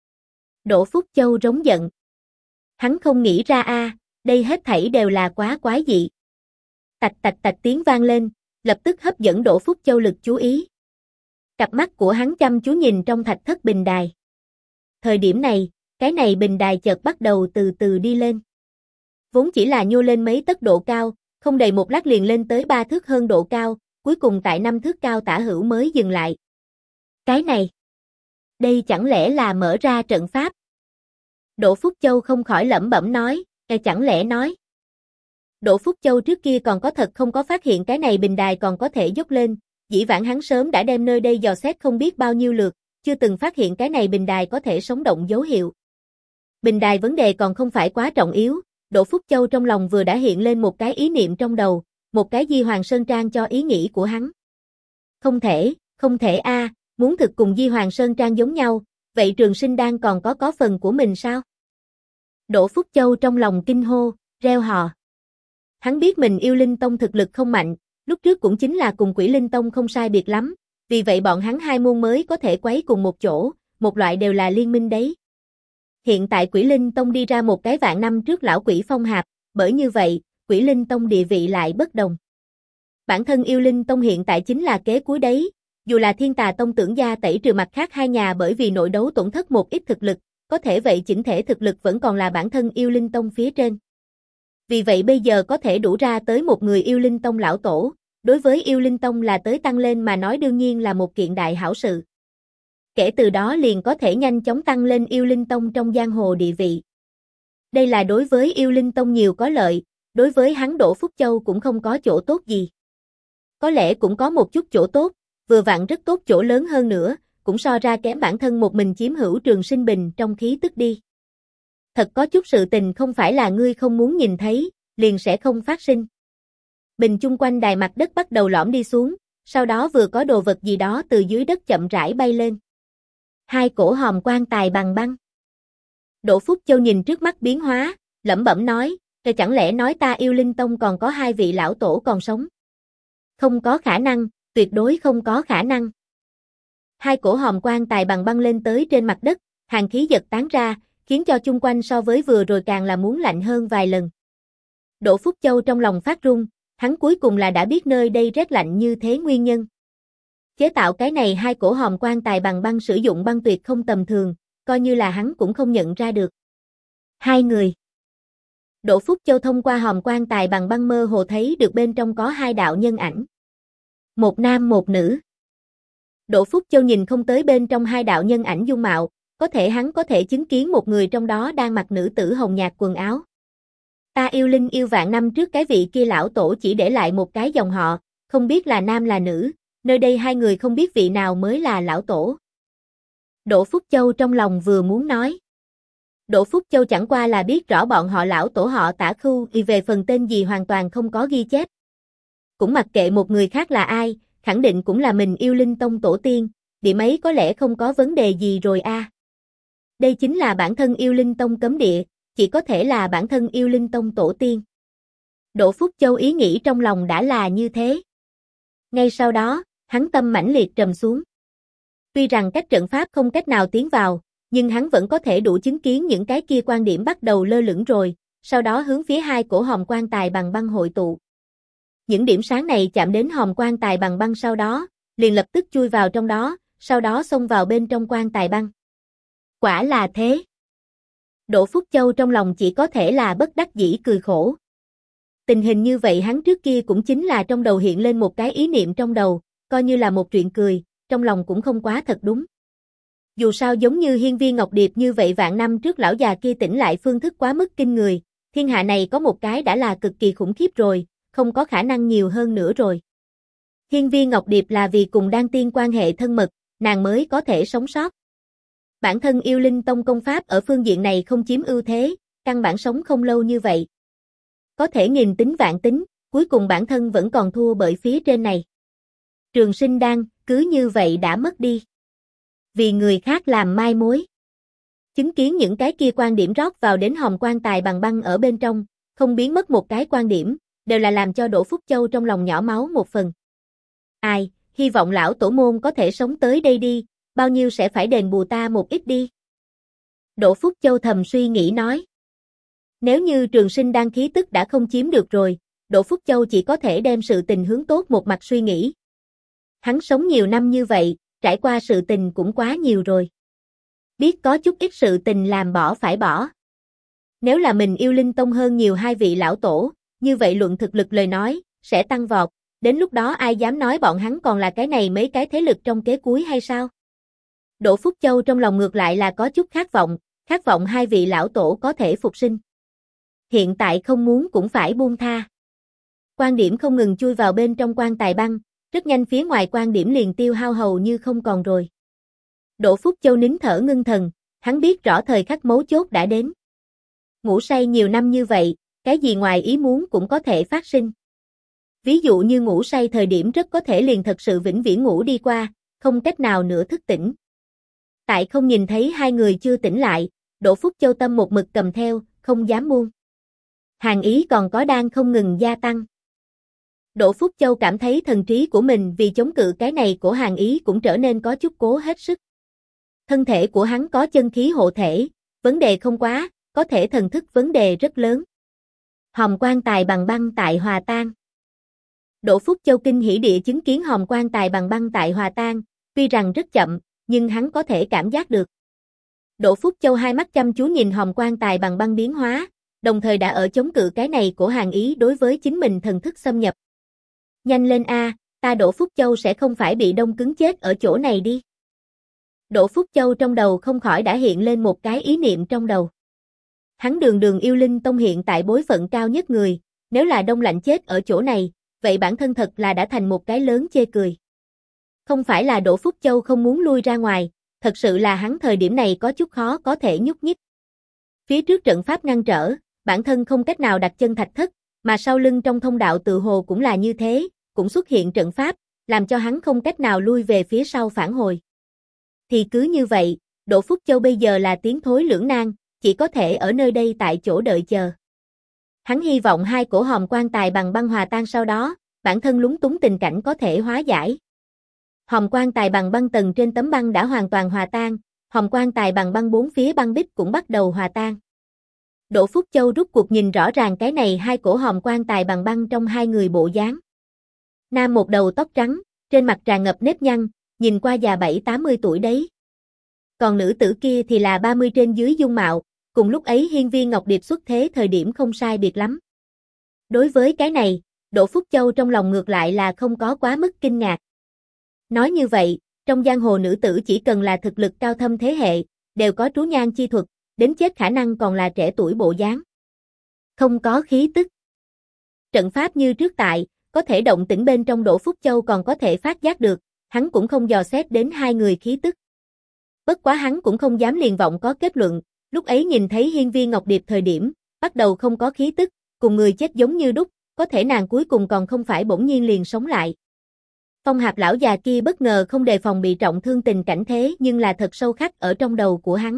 Đỗ Phúc Châu rống giận. Hắn không nghĩ ra đây hết thảy đều là quá quái dị. Tạch tạch tạch tiếng vang lên, lập tức hấp dẫn Đỗ Phúc Châu lực chú ý. Cặp mắt của hắn chăm chú nhìn trong thạch thất bình đài. Thời điểm này, cái này bình đài chợt bắt đầu từ từ đi lên. Vốn chỉ là nhô lên mấy tấc độ cao, không đầy một lát liền lên tới 3 thước hơn độ cao, cuối cùng tại 5 thước cao tả hữu mới dừng lại. Cái này, đây chẳng lẽ là mở ra trận pháp? Đỗ Phúc Châu không khỏi lẩm bẩm nói, chẳng lẽ nói. Đỗ Phúc Châu trước kia còn có thật không có phát hiện cái này bình đài còn có thể dốc lên, dĩ vãng hắn sớm đã đem nơi đây dò xét không biết bao nhiêu lượt, chưa từng phát hiện cái này bình đài có thể sống động dấu hiệu. Bình đài vấn đề còn không phải quá trọng yếu, Đỗ Phúc Châu trong lòng vừa đã hiện lên một cái ý niệm trong đầu, một cái Di Hoàng Sơn Trang cho ý nghĩ của hắn. Không thể a, muốn thực cùng Di Hoàng Sơn Trang giống nhau, vậy Trường Sinh Đan còn có phần của mình sao? Đỗ Phúc Châu trong lòng kinh hô, reo hò. Hắn biết mình Yêu Linh Tông thực lực không mạnh, lúc trước cũng chính là cùng Quỷ Linh Tông không sai biệt lắm, vì vậy bọn hắn hai môn mới có thể quấy cùng một chỗ, một loại đều là liên minh đấy. Hiện tại Quỷ Linh Tông đi ra một cái vạn năm trước lão quỷ phong hạp, bởi như vậy, Quỷ Linh Tông địa vị lại bất đồng. Bản thân Yêu Linh Tông hiện tại chính là kế cuối đấy, dù là Thiên Tà Tông tưởng gia tẩy trừ mặt khác hai nhà bởi vì nội đấu tổn thất một ít thực lực, có thể vậy chỉnh thể thực lực vẫn còn là bản thân Yêu Linh Tông phía trên. Vì vậy bây giờ có thể đủ ra tới một người Yêu Linh Tông lão tổ, đối với Yêu Linh Tông là tới tăng lên mà nói đương nhiên là một kiện đại hảo sự. Kể từ đó liền có thể nhanh chóng tăng lên Yêu Linh Tông trong giang hồ địa vị. Đây là đối với Yêu Linh Tông nhiều có lợi, đối với hắn Đỗ Phúc Châu cũng không có chỗ tốt gì. Có lẽ cũng có một chút chỗ tốt, vừa vặn rất tốt chỗ lớn hơn nữa, cũng so ra kém bản thân một mình chiếm hữu Trường Sinh Bình trong khí tức đi. Thật có chút sự tình không phải là ngươi không muốn nhìn thấy, liền sẽ không phát sinh. Bình chung quanh đài mặt đất bắt đầu lõm đi xuống, sau đó vừa có đồ vật gì đó từ dưới đất chậm rãi bay lên. Hai cổ hòm quan tài bằng băng. Đỗ Phúc Châu nhìn trước mắt biến hóa, lẩm bẩm nói, chẳng lẽ nói ta Yêu Linh Tông còn có hai vị lão tổ còn sống? Không có khả năng, tuyệt đối không có khả năng. Hai cổ hòm quan tài bằng băng lên tới trên mặt đất, hàn khí giật tán ra, khiến cho chung quanh so với vừa rồi càng là muốn lạnh hơn vài lần. Đỗ Phúc Châu trong lòng phát run, hắn cuối cùng là đã biết nơi đây rét lạnh như thế nguyên nhân. Chế tạo cái này hai cổ hòm quan tài bằng băng sử dụng băng tuyệt không tầm thường, coi như là hắn cũng không nhận ra được. Hai người. Đỗ Phúc Châu thông qua hòm quan tài bằng băng mơ hồ thấy được bên trong có hai đạo nhân ảnh. Một nam một nữ. Đỗ Phúc Châu nhìn không tới bên trong hai đạo nhân ảnh dung mạo, có thể hắn có thể chứng kiến một người trong đó đang mặc nữ tử hồng nhạt quần áo. Ta Yêu Linh yêu vạn năm trước cái vị kia lão tổ chỉ để lại một cái dòng họ, không biết là nam là nữ, nơi đây hai người không biết vị nào mới là lão tổ. Đỗ Phúc Châu trong lòng vừa muốn nói. Đỗ Phúc Châu chẳng qua là biết rõ bọn họ lão tổ họ Tả Khưu, về phần tên gì hoàn toàn không có ghi chép. Cũng mặc kệ một người khác là ai, khẳng định cũng là mình Yêu Linh Tông tổ tiên, địa mấy có lẽ không có vấn đề gì rồi a. Đây chính là bản thân Yêu Linh Tông cấm địa, chỉ có thể là bản thân Yêu Linh Tông tổ tiên. Đỗ Phúc Châu ý nghĩ trong lòng đã là như thế. Ngay sau đó, hắn tâm mãnh liệt trầm xuống. Tuy rằng cách trận pháp không cách nào tiến vào, nhưng hắn vẫn có thể đủ chứng kiến những cái kia quan điểm bắt đầu lơ lửng rồi, sau đó hướng phía hai cổ hòm quan tài bằng băng hội tụ. Những điểm sáng này chạm đến hòm quan tài bằng băng sau đó, liền lập tức chui vào trong đó, sau đó xông vào bên trong quan tài băng. Quả là thế. Đỗ Phúc Châu trong lòng chỉ có thể là bất đắc dĩ cười khổ. Tình hình như vậy hắn trước kia cũng chính là trong đầu hiện lên một cái ý niệm trong đầu, coi như là một chuyện cười, trong lòng cũng không quá thật đúng. Dù sao giống như Hiên Viên Ngọc Điệp như vậy vạn năm trước lão già kia tỉnh lại phương thức quá mức kinh người, thiên hạ này có một cái đã là cực kỳ khủng khiếp rồi, không có khả năng nhiều hơn nữa rồi. Hiên Viên Ngọc Điệp là vì cùng Đan Tiên quan hệ thân mật, nàng mới có thể sống sót. Bản thân Yêu Linh Tông công pháp ở phương diện này không chiếm ưu thế, căn bản sống không lâu như vậy. Có thể nghìn tính vạn tính, cuối cùng bản thân vẫn còn thua bởi phía trên này. Trường Sinh Đan, cứ như vậy đã mất đi. Vì người khác làm mai mối. Chứng kiến những cái kia quan điểm rót vào đến hòm quan tài bằng băng ở bên trong, không biến mất một cái quan điểm, đều là làm cho Đỗ Phúc Châu trong lòng nhỏ máu một phần. Ai, hy vọng lão tổ môn có thể sống tới đây đi, bao nhiêu sẽ phải đền bù ta một ít đi. Đỗ Phúc Châu thầm suy nghĩ nói. Nếu như Trường Sinh Đan khí tức đã không chiếm được rồi, Đỗ Phúc Châu chỉ có thể đem sự tình hướng tốt một mặt suy nghĩ. Hắn sống nhiều năm như vậy, trải qua sự tình cũng quá nhiều rồi. Biết có chút ít sự tình làm bỏ phải bỏ. Nếu là mình yêu Linh Tông hơn nhiều hai vị lão tổ, như vậy luận thực lực lời nói, sẽ tăng vọt, đến lúc đó ai dám nói bọn hắn còn là cái này mấy cái thế lực trong kế cuối hay sao? Đỗ Phúc Châu trong lòng ngược lại là có chút khát vọng hai vị lão tổ có thể phục sinh. Hiện tại không muốn cũng phải buông tha. Quan điểm không ngừng chui vào bên trong quan tài băng, rất nhanh phía ngoài quan điểm liền tiêu hao hầu như không còn rồi. Đỗ Phúc Châu nín thở ngưng thần, hắn biết rõ thời khắc mấu chốt đã đến. Ngủ say nhiều năm như vậy, cái gì ngoài ý muốn cũng có thể phát sinh. Ví dụ như ngủ say thời điểm rất có thể liền thật sự vĩnh viễn ngủ đi qua, không cách nào nữa thức tỉnh. Tại không nhìn thấy hai người chưa tỉnh lại, Đỗ Phúc Châu tâm một mực cầm theo, không dám buông. Hàn ý còn có đang không ngừng gia tăng. Đỗ Phúc Châu cảm thấy thần trí của mình vì chống cự cái này của hàn ý cũng trở nên có chút cố hết sức. Thân thể của hắn có chân khí hộ thể, vấn đề không quá, có thể thần thức vấn đề rất lớn. Hòm quan tài bằng băng tại hòa tan. Đỗ Phúc Châu kinh hỉ địa chứng kiến hòm quan tài bằng băng tại hòa tan, tuy rằng rất chậm, nhưng hắn có thể cảm giác được. Đỗ Phúc Châu hai mắt chăm chú nhìn hòm quan tài bằng băng biến hóa, đồng thời đã ở chống cự cái này của hàn ý đối với chính mình thần thức xâm nhập. Nhanh lên a, ta Đỗ Phúc Châu sẽ không phải bị đông cứng chết ở chỗ này đi. Đỗ Phúc Châu trong đầu không khỏi đã hiện lên một cái ý niệm trong đầu. Hắn đường yêu Linh Tông hiện tại bối phận cao nhất người, nếu là đông lạnh chết ở chỗ này, vậy bản thân thật là đã thành một cái lớn chê cười. Không phải là Đỗ Phúc Châu không muốn lui ra ngoài, thật sự là hắn thời điểm này có chút khó có thể nhúc nhích. Phía trước trận pháp ngăn trở, bản thân không cách nào đặt chân thạch thất, mà sau lưng trong thông đạo tự hồ cũng là như thế, cũng xuất hiện trận pháp, làm cho hắn không cách nào lui về phía sau phản hồi. Thì cứ như vậy, Đỗ Phúc Châu bây giờ là tiến thối lưỡng nan, chỉ có thể ở nơi đây tại chỗ đợi chờ. Hắn hy vọng hai cổ hòm quan tài bằng băng hòa tan sau đó, bản thân lúng túng tình cảnh có thể hóa giải. Hòm quan tài bằng băng tầng trên tấm băng đã hoàn toàn hòa tan, hòm quan tài bằng băng bốn phía băng bích cũng bắt đầu hòa tan. Đỗ Phúc Châu rút cuộc nhìn rõ ràng cái này hai cổ hòm quan tài bằng băng trong hai người bộ dáng. Nam một đầu tóc trắng, trên mặt tràn ngập nếp nhăn, nhìn qua già 7-80 tuổi đấy. Còn nữ tử kia thì là 30 trên dưới dung mạo, cùng lúc ấy Hiên Viên Ngọc Điệp xuất thế thời điểm không sai biệt lắm. Đối với cái này, Đỗ Phúc Châu trong lòng ngược lại là không có quá mức kinh ngạc. Nói như vậy, trong giang hồ nữ tử chỉ cần là thực lực cao thâm thế hệ, đều có trú nhan chi thuật, đến chết khả năng còn là trẻ tuổi bộ dáng. Không có khí tức. Trận pháp như trước tại, có thể động tĩnh bên trong Đỗ Phúc Châu còn có thể phát giác được, hắn cũng không dò xét đến hai người khí tức. Bất quá hắn cũng không dám liền vọng có kết luận, lúc ấy nhìn thấy Hiên Viên Ngọc Điệp thời điểm, bắt đầu không có khí tức, cùng người chết giống như đúc, có thể nàng cuối cùng còn không phải bỗng nhiên liền sống lại. Phong Hạp lão già kia bất ngờ không đề phòng bị trọng thương tình cảnh thế nhưng là thật sâu khắc ở trong đầu của hắn.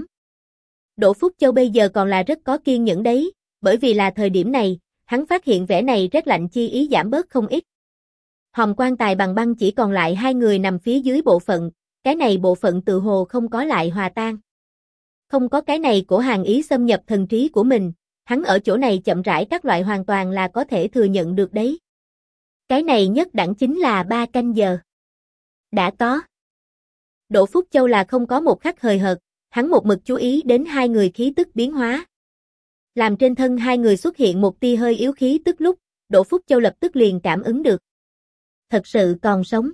Đỗ Phúc Châu bây giờ còn là rất có kiên nhẫn đấy, bởi vì là thời điểm này, hắn phát hiện vẻ này rét lạnh chi ý giảm bớt không ít. Hòm quan tài bằng băng chỉ còn lại hai người nằm phía dưới bộ phận, cái này bộ phận tự hồ không có lại hòa tan. Không có cái này của hàn ý xâm nhập thần trí của mình, hắn ở chỗ này chậm rãi các loại hoàn toàn là có thể thừa nhận được đấy. Cái này nhất đẳng chính là 3 canh giờ. Đã có. Đỗ Phúc Châu là không có một khắc hời hợt, hắn một mực chú ý đến hai người khí tức biến hóa. Làm trên thân hai người xuất hiện một tia hơi yếu khí tức lúc, Đỗ Phúc Châu lập tức liền cảm ứng được. Thật sự còn sống.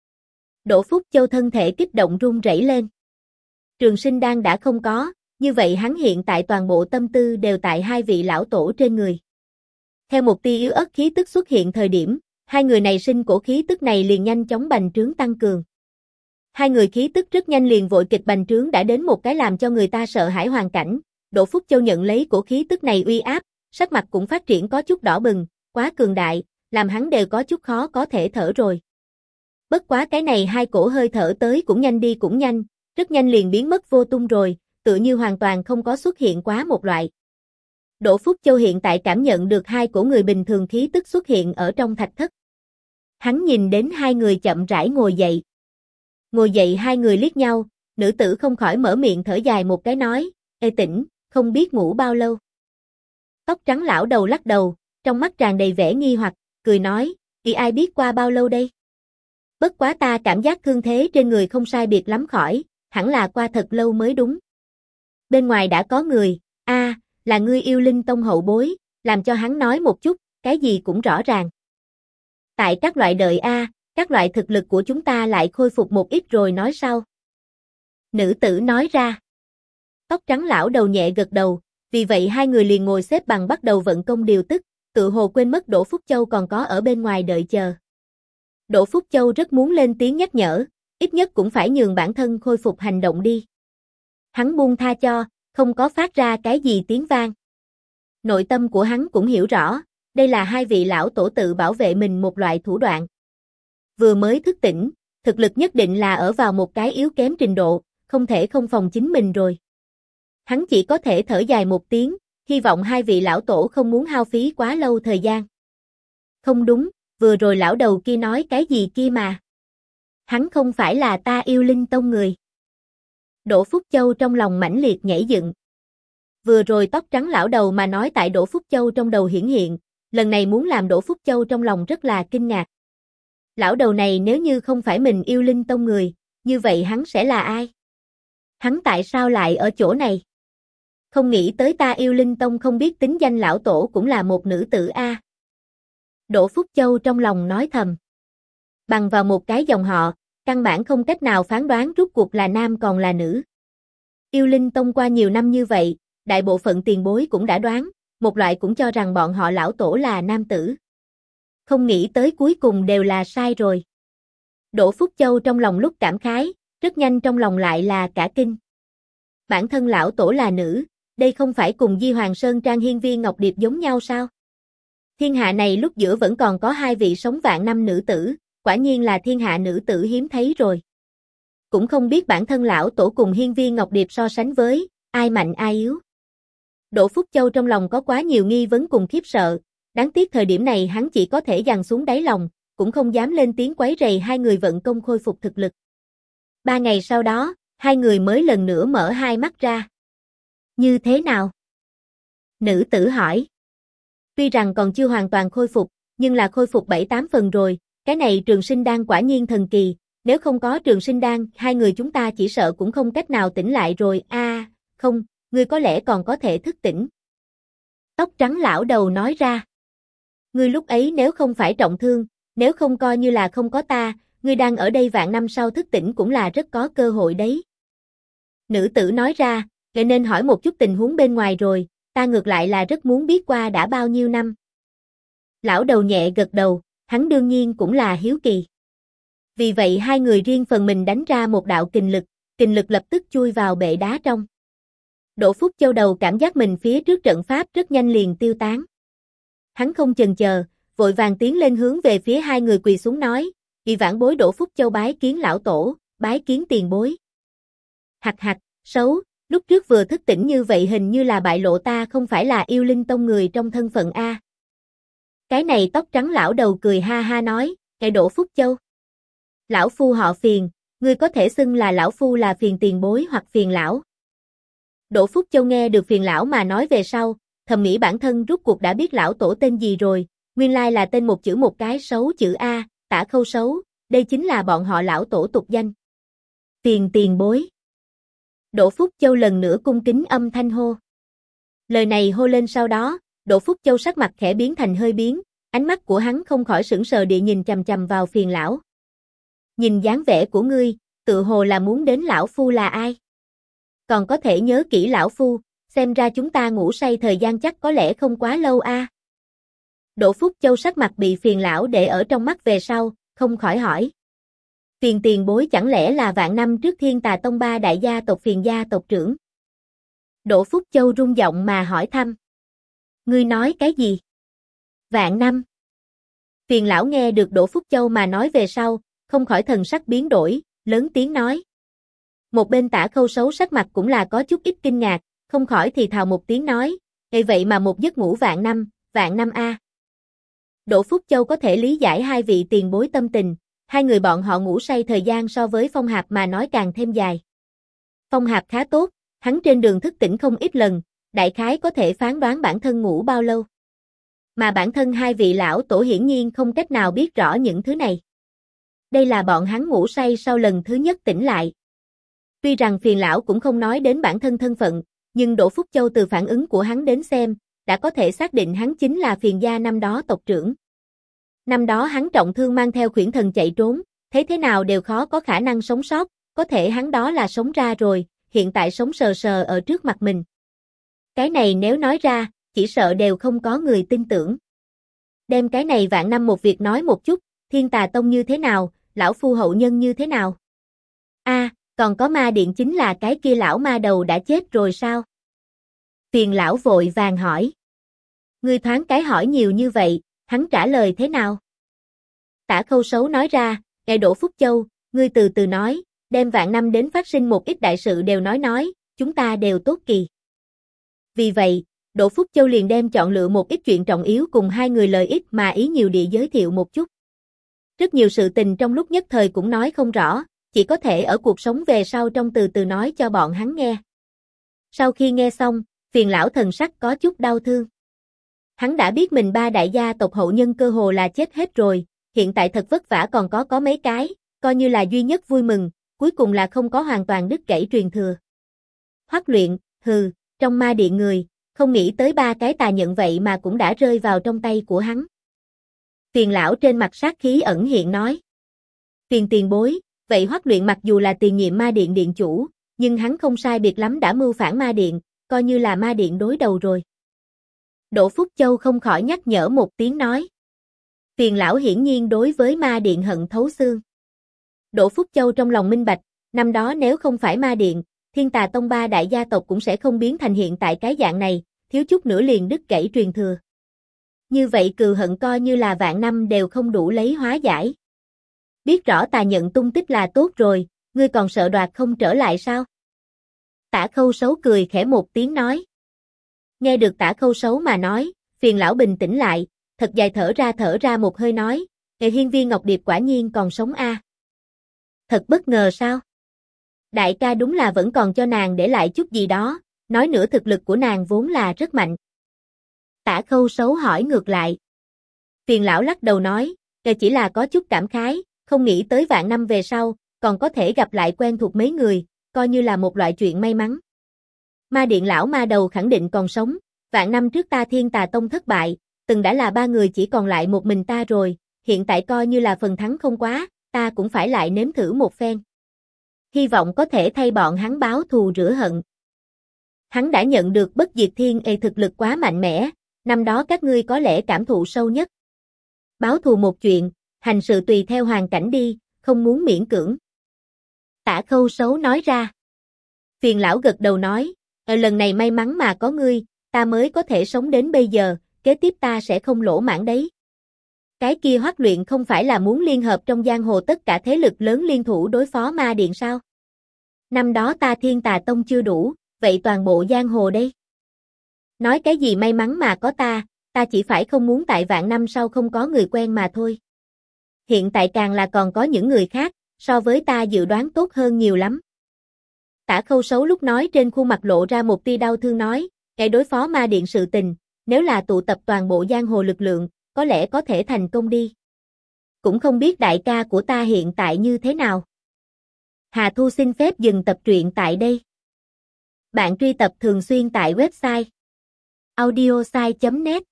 Đỗ Phúc Châu thân thể kích động run rẩy lên. Trường sinh đan đã không có, như vậy hắn hiện tại toàn bộ tâm tư đều tại hai vị lão tổ trên người. Theo một tia yếu ớt khí tức xuất hiện thời điểm, hai người này sinh cổ khí tức này liền nhanh chóng bành trướng tăng cường. Hai người khí tức rất nhanh liền vội kịch bành trướng đã đến một cái làm cho người ta sợ hãi hoàn cảnh. Đỗ Phúc Châu nhận lấy cổ khí tức này uy áp, sắc mặt cũng phát triển có chút đỏ bừng, quá cường đại, làm hắn đều có chút khó có thể thở rồi. Bất quá cái này hai cổ hơi thở tới cũng nhanh đi cũng nhanh, rất nhanh liền biến mất vô tung rồi, tựa như hoàn toàn không có xuất hiện quá một loại. Đỗ Phúc Châu hiện tại cảm nhận được hai cổ người bình thường khí tức xuất hiện ở trong thạch thất. Hắn nhìn đến hai người chậm rãi ngồi dậy. Ngồi dậy hai người liếc nhau, nữ tử không khỏi mở miệng thở dài một cái nói, ê tỉnh, không biết ngủ bao lâu. Tóc trắng lão đầu lắc đầu, trong mắt tràn đầy vẻ nghi hoặc, cười nói, thì ai biết qua bao lâu đây? Bất quá ta cảm giác thương thế trên người không sai biệt lắm khỏi, hẳn là qua thật lâu mới đúng. Bên ngoài đã có người, là ngươi Yêu Linh Tông hậu bối, làm cho hắn nói một chút, cái gì cũng rõ ràng. Tại các loại đợi các loại thực lực của chúng ta lại khôi phục một ít rồi nói sau. Nữ tử nói ra. Tóc trắng lão đầu nhẹ gật đầu, vì vậy hai người liền ngồi xếp bằng bắt đầu vận công điều tức, tự hồ quên mất Đỗ Phúc Châu còn có ở bên ngoài đợi chờ. Đỗ Phúc Châu rất muốn lên tiếng nhắc nhở, ít nhất cũng phải nhường bản thân khôi phục hành động đi. Hắn buông tha cho, không có phát ra cái gì tiếng vang. Nội tâm của hắn cũng hiểu rõ, đây là hai vị lão tổ tự bảo vệ mình một loại thủ đoạn. Vừa mới thức tỉnh, thực lực nhất định là ở vào một cái yếu kém trình độ, không thể không phòng chính mình rồi. Hắn chỉ có thể thở dài một tiếng, hy vọng hai vị lão tổ không muốn hao phí quá lâu thời gian. Không đúng, vừa rồi lão đầu kia nói cái gì kia mà. Hắn không phải là ta Yêu Linh Tông người. Đỗ Phúc Châu trong lòng mãnh liệt nhảy dựng. Vừa rồi tóc trắng lão đầu mà nói tại Đỗ Phúc Châu trong đầu hiển hiện, lần này muốn làm Đỗ Phúc Châu trong lòng rất là kinh ngạc. Lão đầu này nếu như không phải mình Yêu Linh Tông người, như vậy hắn sẽ là ai? Hắn tại sao lại ở chỗ này? Không nghĩ tới ta Yêu Linh Tông không biết tính danh lão tổ cũng là một nữ tử a. Đỗ Phúc Châu trong lòng nói thầm. Bằng vào một cái dòng họ, căn bản không cách nào phán đoán rốt cuộc là nam còn là nữ. Yêu Linh Tông qua nhiều năm như vậy, đại bộ phận tiền bối cũng đã đoán, một loại cũng cho rằng bọn họ lão tổ là nam tử. Không nghĩ tới cuối cùng đều là sai rồi. Đỗ Phúc Châu trong lòng lúc cảm khái, rất nhanh trong lòng lại là cả kinh. Bản thân lão tổ là nữ, đây không phải cùng Di Hoàng Sơn Trang Hiên Viên Ngọc Điệp giống nhau sao? Thiên hạ này lúc giữa vẫn còn có hai vị sống vạn năm nữ tử, quả nhiên là thiên hạ nữ tử hiếm thấy rồi. Cũng không biết bản thân lão tổ cùng Hiên Viên Ngọc Điệp so sánh với, ai mạnh ai yếu. Đỗ Phúc Châu trong lòng có quá nhiều nghi vấn cùng khiếp sợ, đáng tiếc thời điểm này hắn chỉ có thể dằn xuống đáy lòng, cũng không dám lên tiếng quấy rầy hai người vận công khôi phục thực lực. 3 ngày sau đó, hai người mới lần nữa mở hai mắt ra. Như thế nào? Nữ tử hỏi. Tuy rằng còn chưa hoàn toàn khôi phục, nhưng là khôi phục 7-8 phần rồi, cái này trường sinh đan quả nhiên thần kỳ, nếu không có trường sinh đan, hai người chúng ta chỉ sợ cũng không cách nào tỉnh lại rồi. Không, ngươi có lẽ còn có thể thức tỉnh. Tóc trắng lão đầu nói ra. Ngươi lúc ấy nếu không phải trọng thương, nếu không coi như là không có ta, ngươi đang ở đây vạn năm sau thức tỉnh cũng là rất có cơ hội đấy. Nữ tử nói ra, vậy nên hỏi một chút tình huống bên ngoài rồi, ta ngược lại là rất muốn biết qua đã bao nhiêu năm. Lão đầu nhẹ gật đầu, hắn đương nhiên cũng là hiếu kỳ. Vì vậy hai người riêng phần mình đánh ra một đạo kình lực lập tức chui vào bệ đá trong. Đỗ Phúc Châu đầu cảm giác mình phía trước trận pháp rất nhanh liền tiêu tán. Hắn không chần chờ, vội vàng tiến lên hướng về phía hai người quỳ xuống nói, vì vãn bối Đỗ Phúc Châu bái kiến lão tổ, bái kiến tiền bối. Hặc, xấu, lúc trước vừa thức tỉnh như vậy hình như là bại lộ ta không phải là Yêu Linh Tông người trong thân phận a. Cái này tóc trắng lão đầu cười ha ha nói, cái Đỗ Phúc Châu. Lão phu họ Phiền, ngươi có thể xưng là lão phu là Phiền tiền bối hoặc Phiền lão. Đỗ Phúc Châu nghe được Phiền lão mà nói về sau, thầm nghĩ bản thân rút cuộc đã biết lão tổ tên gì rồi, nguyên lai là tên một chữ một cái xấu chữ A, Tả Khâu xấu, đây chính là bọn họ lão tổ tục danh. Phiền tiền bối. Đỗ Phúc Châu lần nữa cung kính âm thanh hô. Lời này hô lên sau đó, Đỗ Phúc Châu sắc mặt khẽ biến thành hơi biến, ánh mắt của hắn không khỏi sững sờ địa nhìn chằm chằm vào Phiền lão. Nhìn dáng vẻ của ngươi, tự hồ là muốn đến lão phu là ai? Còn có thể nhớ kỹ lão phu, xem ra chúng ta ngủ say thời gian chắc có lẽ không quá lâu a. Đỗ Phúc Châu sắc mặt bị Phiền lão để ở trong mắt về sau, không khỏi hỏi. Phiền tiền bối chẳng lẽ là vạn năm trước Thiên Tà Tông 3 đại gia tộc Phiền gia tộc trưởng? Đỗ Phúc Châu rung giọng mà hỏi thăm. Ngươi nói cái gì? Vạn năm? Phiền lão nghe được Đỗ Phúc Châu mà nói về sau, không khỏi thần sắc biến đổi, lớn tiếng nói. Một bên Tả Khâu xấu sắc mặt cũng là có chút ít kinh ngạc, không khỏi thì thào một tiếng nói, vậy mà một giấc ngủ vạn năm a. Đỗ Phúc Châu có thể lý giải hai vị tiền bối tâm tình, hai người bọn họ ngủ say thời gian so với Phong Hạp mà nói càng thêm dài. Phong Hạp khá tốt, hắn trên đường thức tỉnh không ít lần, đại khái có thể phán đoán bản thân ngủ bao lâu. Mà bản thân hai vị lão tổ hiển nhiên không cách nào biết rõ những thứ này. Đây là bọn hắn ngủ say sau lần thứ nhất tỉnh lại. Tuy rằng Phiền lão cũng không nói đến bản thân thân phận, nhưng Đỗ Phúc Châu từ phản ứng của hắn đến xem, đã có thể xác định hắn chính là Phiền gia năm đó tộc trưởng. Năm đó hắn trọng thương mang theo Khuyển Thần chạy trốn, thấy thế nào đều khó có khả năng sống sót, có thể hắn đó là sống ra rồi, hiện tại sống sờ sờ ở trước mặt mình. Cái này nếu nói ra, chỉ sợ đều không có người tin tưởng. Đem cái này vạn năm một việc nói một chút, Thiên Tà Tông như thế nào, lão phu hậu nhân như thế nào? Còn có ma điện chính là cái kia lão ma đầu đã chết rồi sao? Phiền lão vội vàng hỏi. Ngươi thoáng cái hỏi nhiều như vậy, hắn trả lời thế nào? Tả Khâu Sấu nói ra, nghe Đỗ Phúc Châu, ngươi từ từ nói, đem vạn năm đến phát sinh một ít đại sự đều nói, chúng ta đều tốt kỳ. Vì vậy, Đỗ Phúc Châu liền đem chọn lựa một ít chuyện trọng yếu cùng hai người lợi ích mà ý nhiều địa giới thiệu một chút. Rất nhiều sự tình trong lúc nhất thời cũng nói không rõ, chỉ có thể ở cuộc sống về sau trong từ từ nói cho bọn hắn nghe. Sau khi nghe xong, Phiền lão thần sắc có chút đau thương. Hắn đã biết mình ba đại gia tộc hậu nhân cơ hồ là chết hết rồi, hiện tại thật vất vả còn có mấy cái, coi như là duy nhất vui mừng, cuối cùng là không có hoàn toàn đứt gãy truyền thừa. Hoắc Luyện, trong ma điện người, không nghĩ tới ba cái tà nhận vậy mà cũng đã rơi vào trong tay của hắn. Phiền lão trên mặt sát khí ẩn hiện nói. Phiền tiền bối, vậy Hoắc Luyện mặc dù là tiền nhiệm ma điện điện chủ, nhưng hắn không sai biệt lắm đã mưu phản ma điện, coi như là ma điện đối đầu rồi. Đỗ Phúc Châu không khỏi nhắc nhở một tiếng nói. Phiền lão hiển nhiên đối với ma điện hận thấu xương. Đỗ Phúc Châu trong lòng minh bạch, năm đó nếu không phải ma điện, Thiên Tà Tông ba đại gia tộc cũng sẽ không biến thành hiện tại cái dạng này, thiếu chút nữa liền đứt gãy truyền thừa. Như vậy cừu hận coi như là vạn năm đều không đủ lấy hóa giải. Biết rõ tà nhận tung tích là tốt rồi, ngươi còn sợ đoạt không trở lại sao? Tả Khâu Sấu cười khẽ một tiếng nói. Nghe được Tả Khâu Sấu mà nói, Phiền lão bình tĩnh lại, thật dài thở ra một hơi nói, Hiên Viên Ngọc Điệp quả nhiên còn sống a. Thật bất ngờ sao? Đại ca đúng là vẫn còn cho nàng để lại chút gì đó, nói nữa thực lực của nàng vốn là rất mạnh. Tả Khâu Sấu hỏi ngược lại. Phiền lão lắc đầu nói, chỉ là có chút cảm khái, không nghĩ tới vạn năm về sau, còn có thể gặp lại quen thuộc mấy người, coi như là một loại chuyện may mắn. Ma điện lão ma đầu khẳng định còn sống, vạn năm trước ta Thiên Tà Tông thất bại, từng đã là ba người chỉ còn lại một mình ta rồi, hiện tại coi như là phần thắng không quá, ta cũng phải lại nếm thử một phen. Hy vọng có thể thay bọn hắn báo thù rửa hận. Hắn đã nhận được Bất Diệt Thiên thực lực quá mạnh mẽ, năm đó các ngươi có lẽ cảm thụ sâu nhất. Báo thù một chuyện, hành sự tùy theo hoàn cảnh đi, không muốn miễn cưỡng. Tả Khâu Sấu nói ra. Phiền lão gật đầu nói, lần này may mắn mà có ngươi, ta mới có thể sống đến bây giờ, kế tiếp ta sẽ không lỗ mãn đấy. Cái kia Hoắc Luyện không phải là muốn liên hợp trong giang hồ tất cả thế lực lớn liên thủ đối phó ma điện sao? Năm đó ta Thiên Tà Tông chưa đủ, vậy toàn bộ giang hồ đây. Nói cái gì may mắn mà có ta chỉ phải không muốn tại vạn năm sau không có người quen mà thôi. Hiện tại càng là còn có những người khác, so với ta dự đoán tốt hơn nhiều lắm. Tả Khâu Sấu lúc nói trên khuôn mặt lộ ra một tia đau thương nói, cái đối phó ma điện sự tình, nếu là tụ tập toàn bộ giang hồ lực lượng, có lẽ có thể thành công đi. Cũng không biết đại ca của ta hiện tại như thế nào. Hà Thu xin phép dừng tập truyện tại đây. Bạn truy tập thường xuyên tại website audiosai.net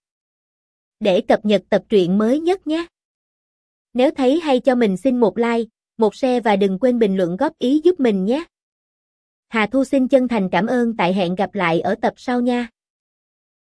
để cập nhật tập truyện mới nhất nhé. Nếu thấy hay cho mình xin một like, một share và đừng quên bình luận góp ý giúp mình nhé. Hà Thu xin chân thành cảm ơn, tại hẹn gặp lại ở tập sau nha.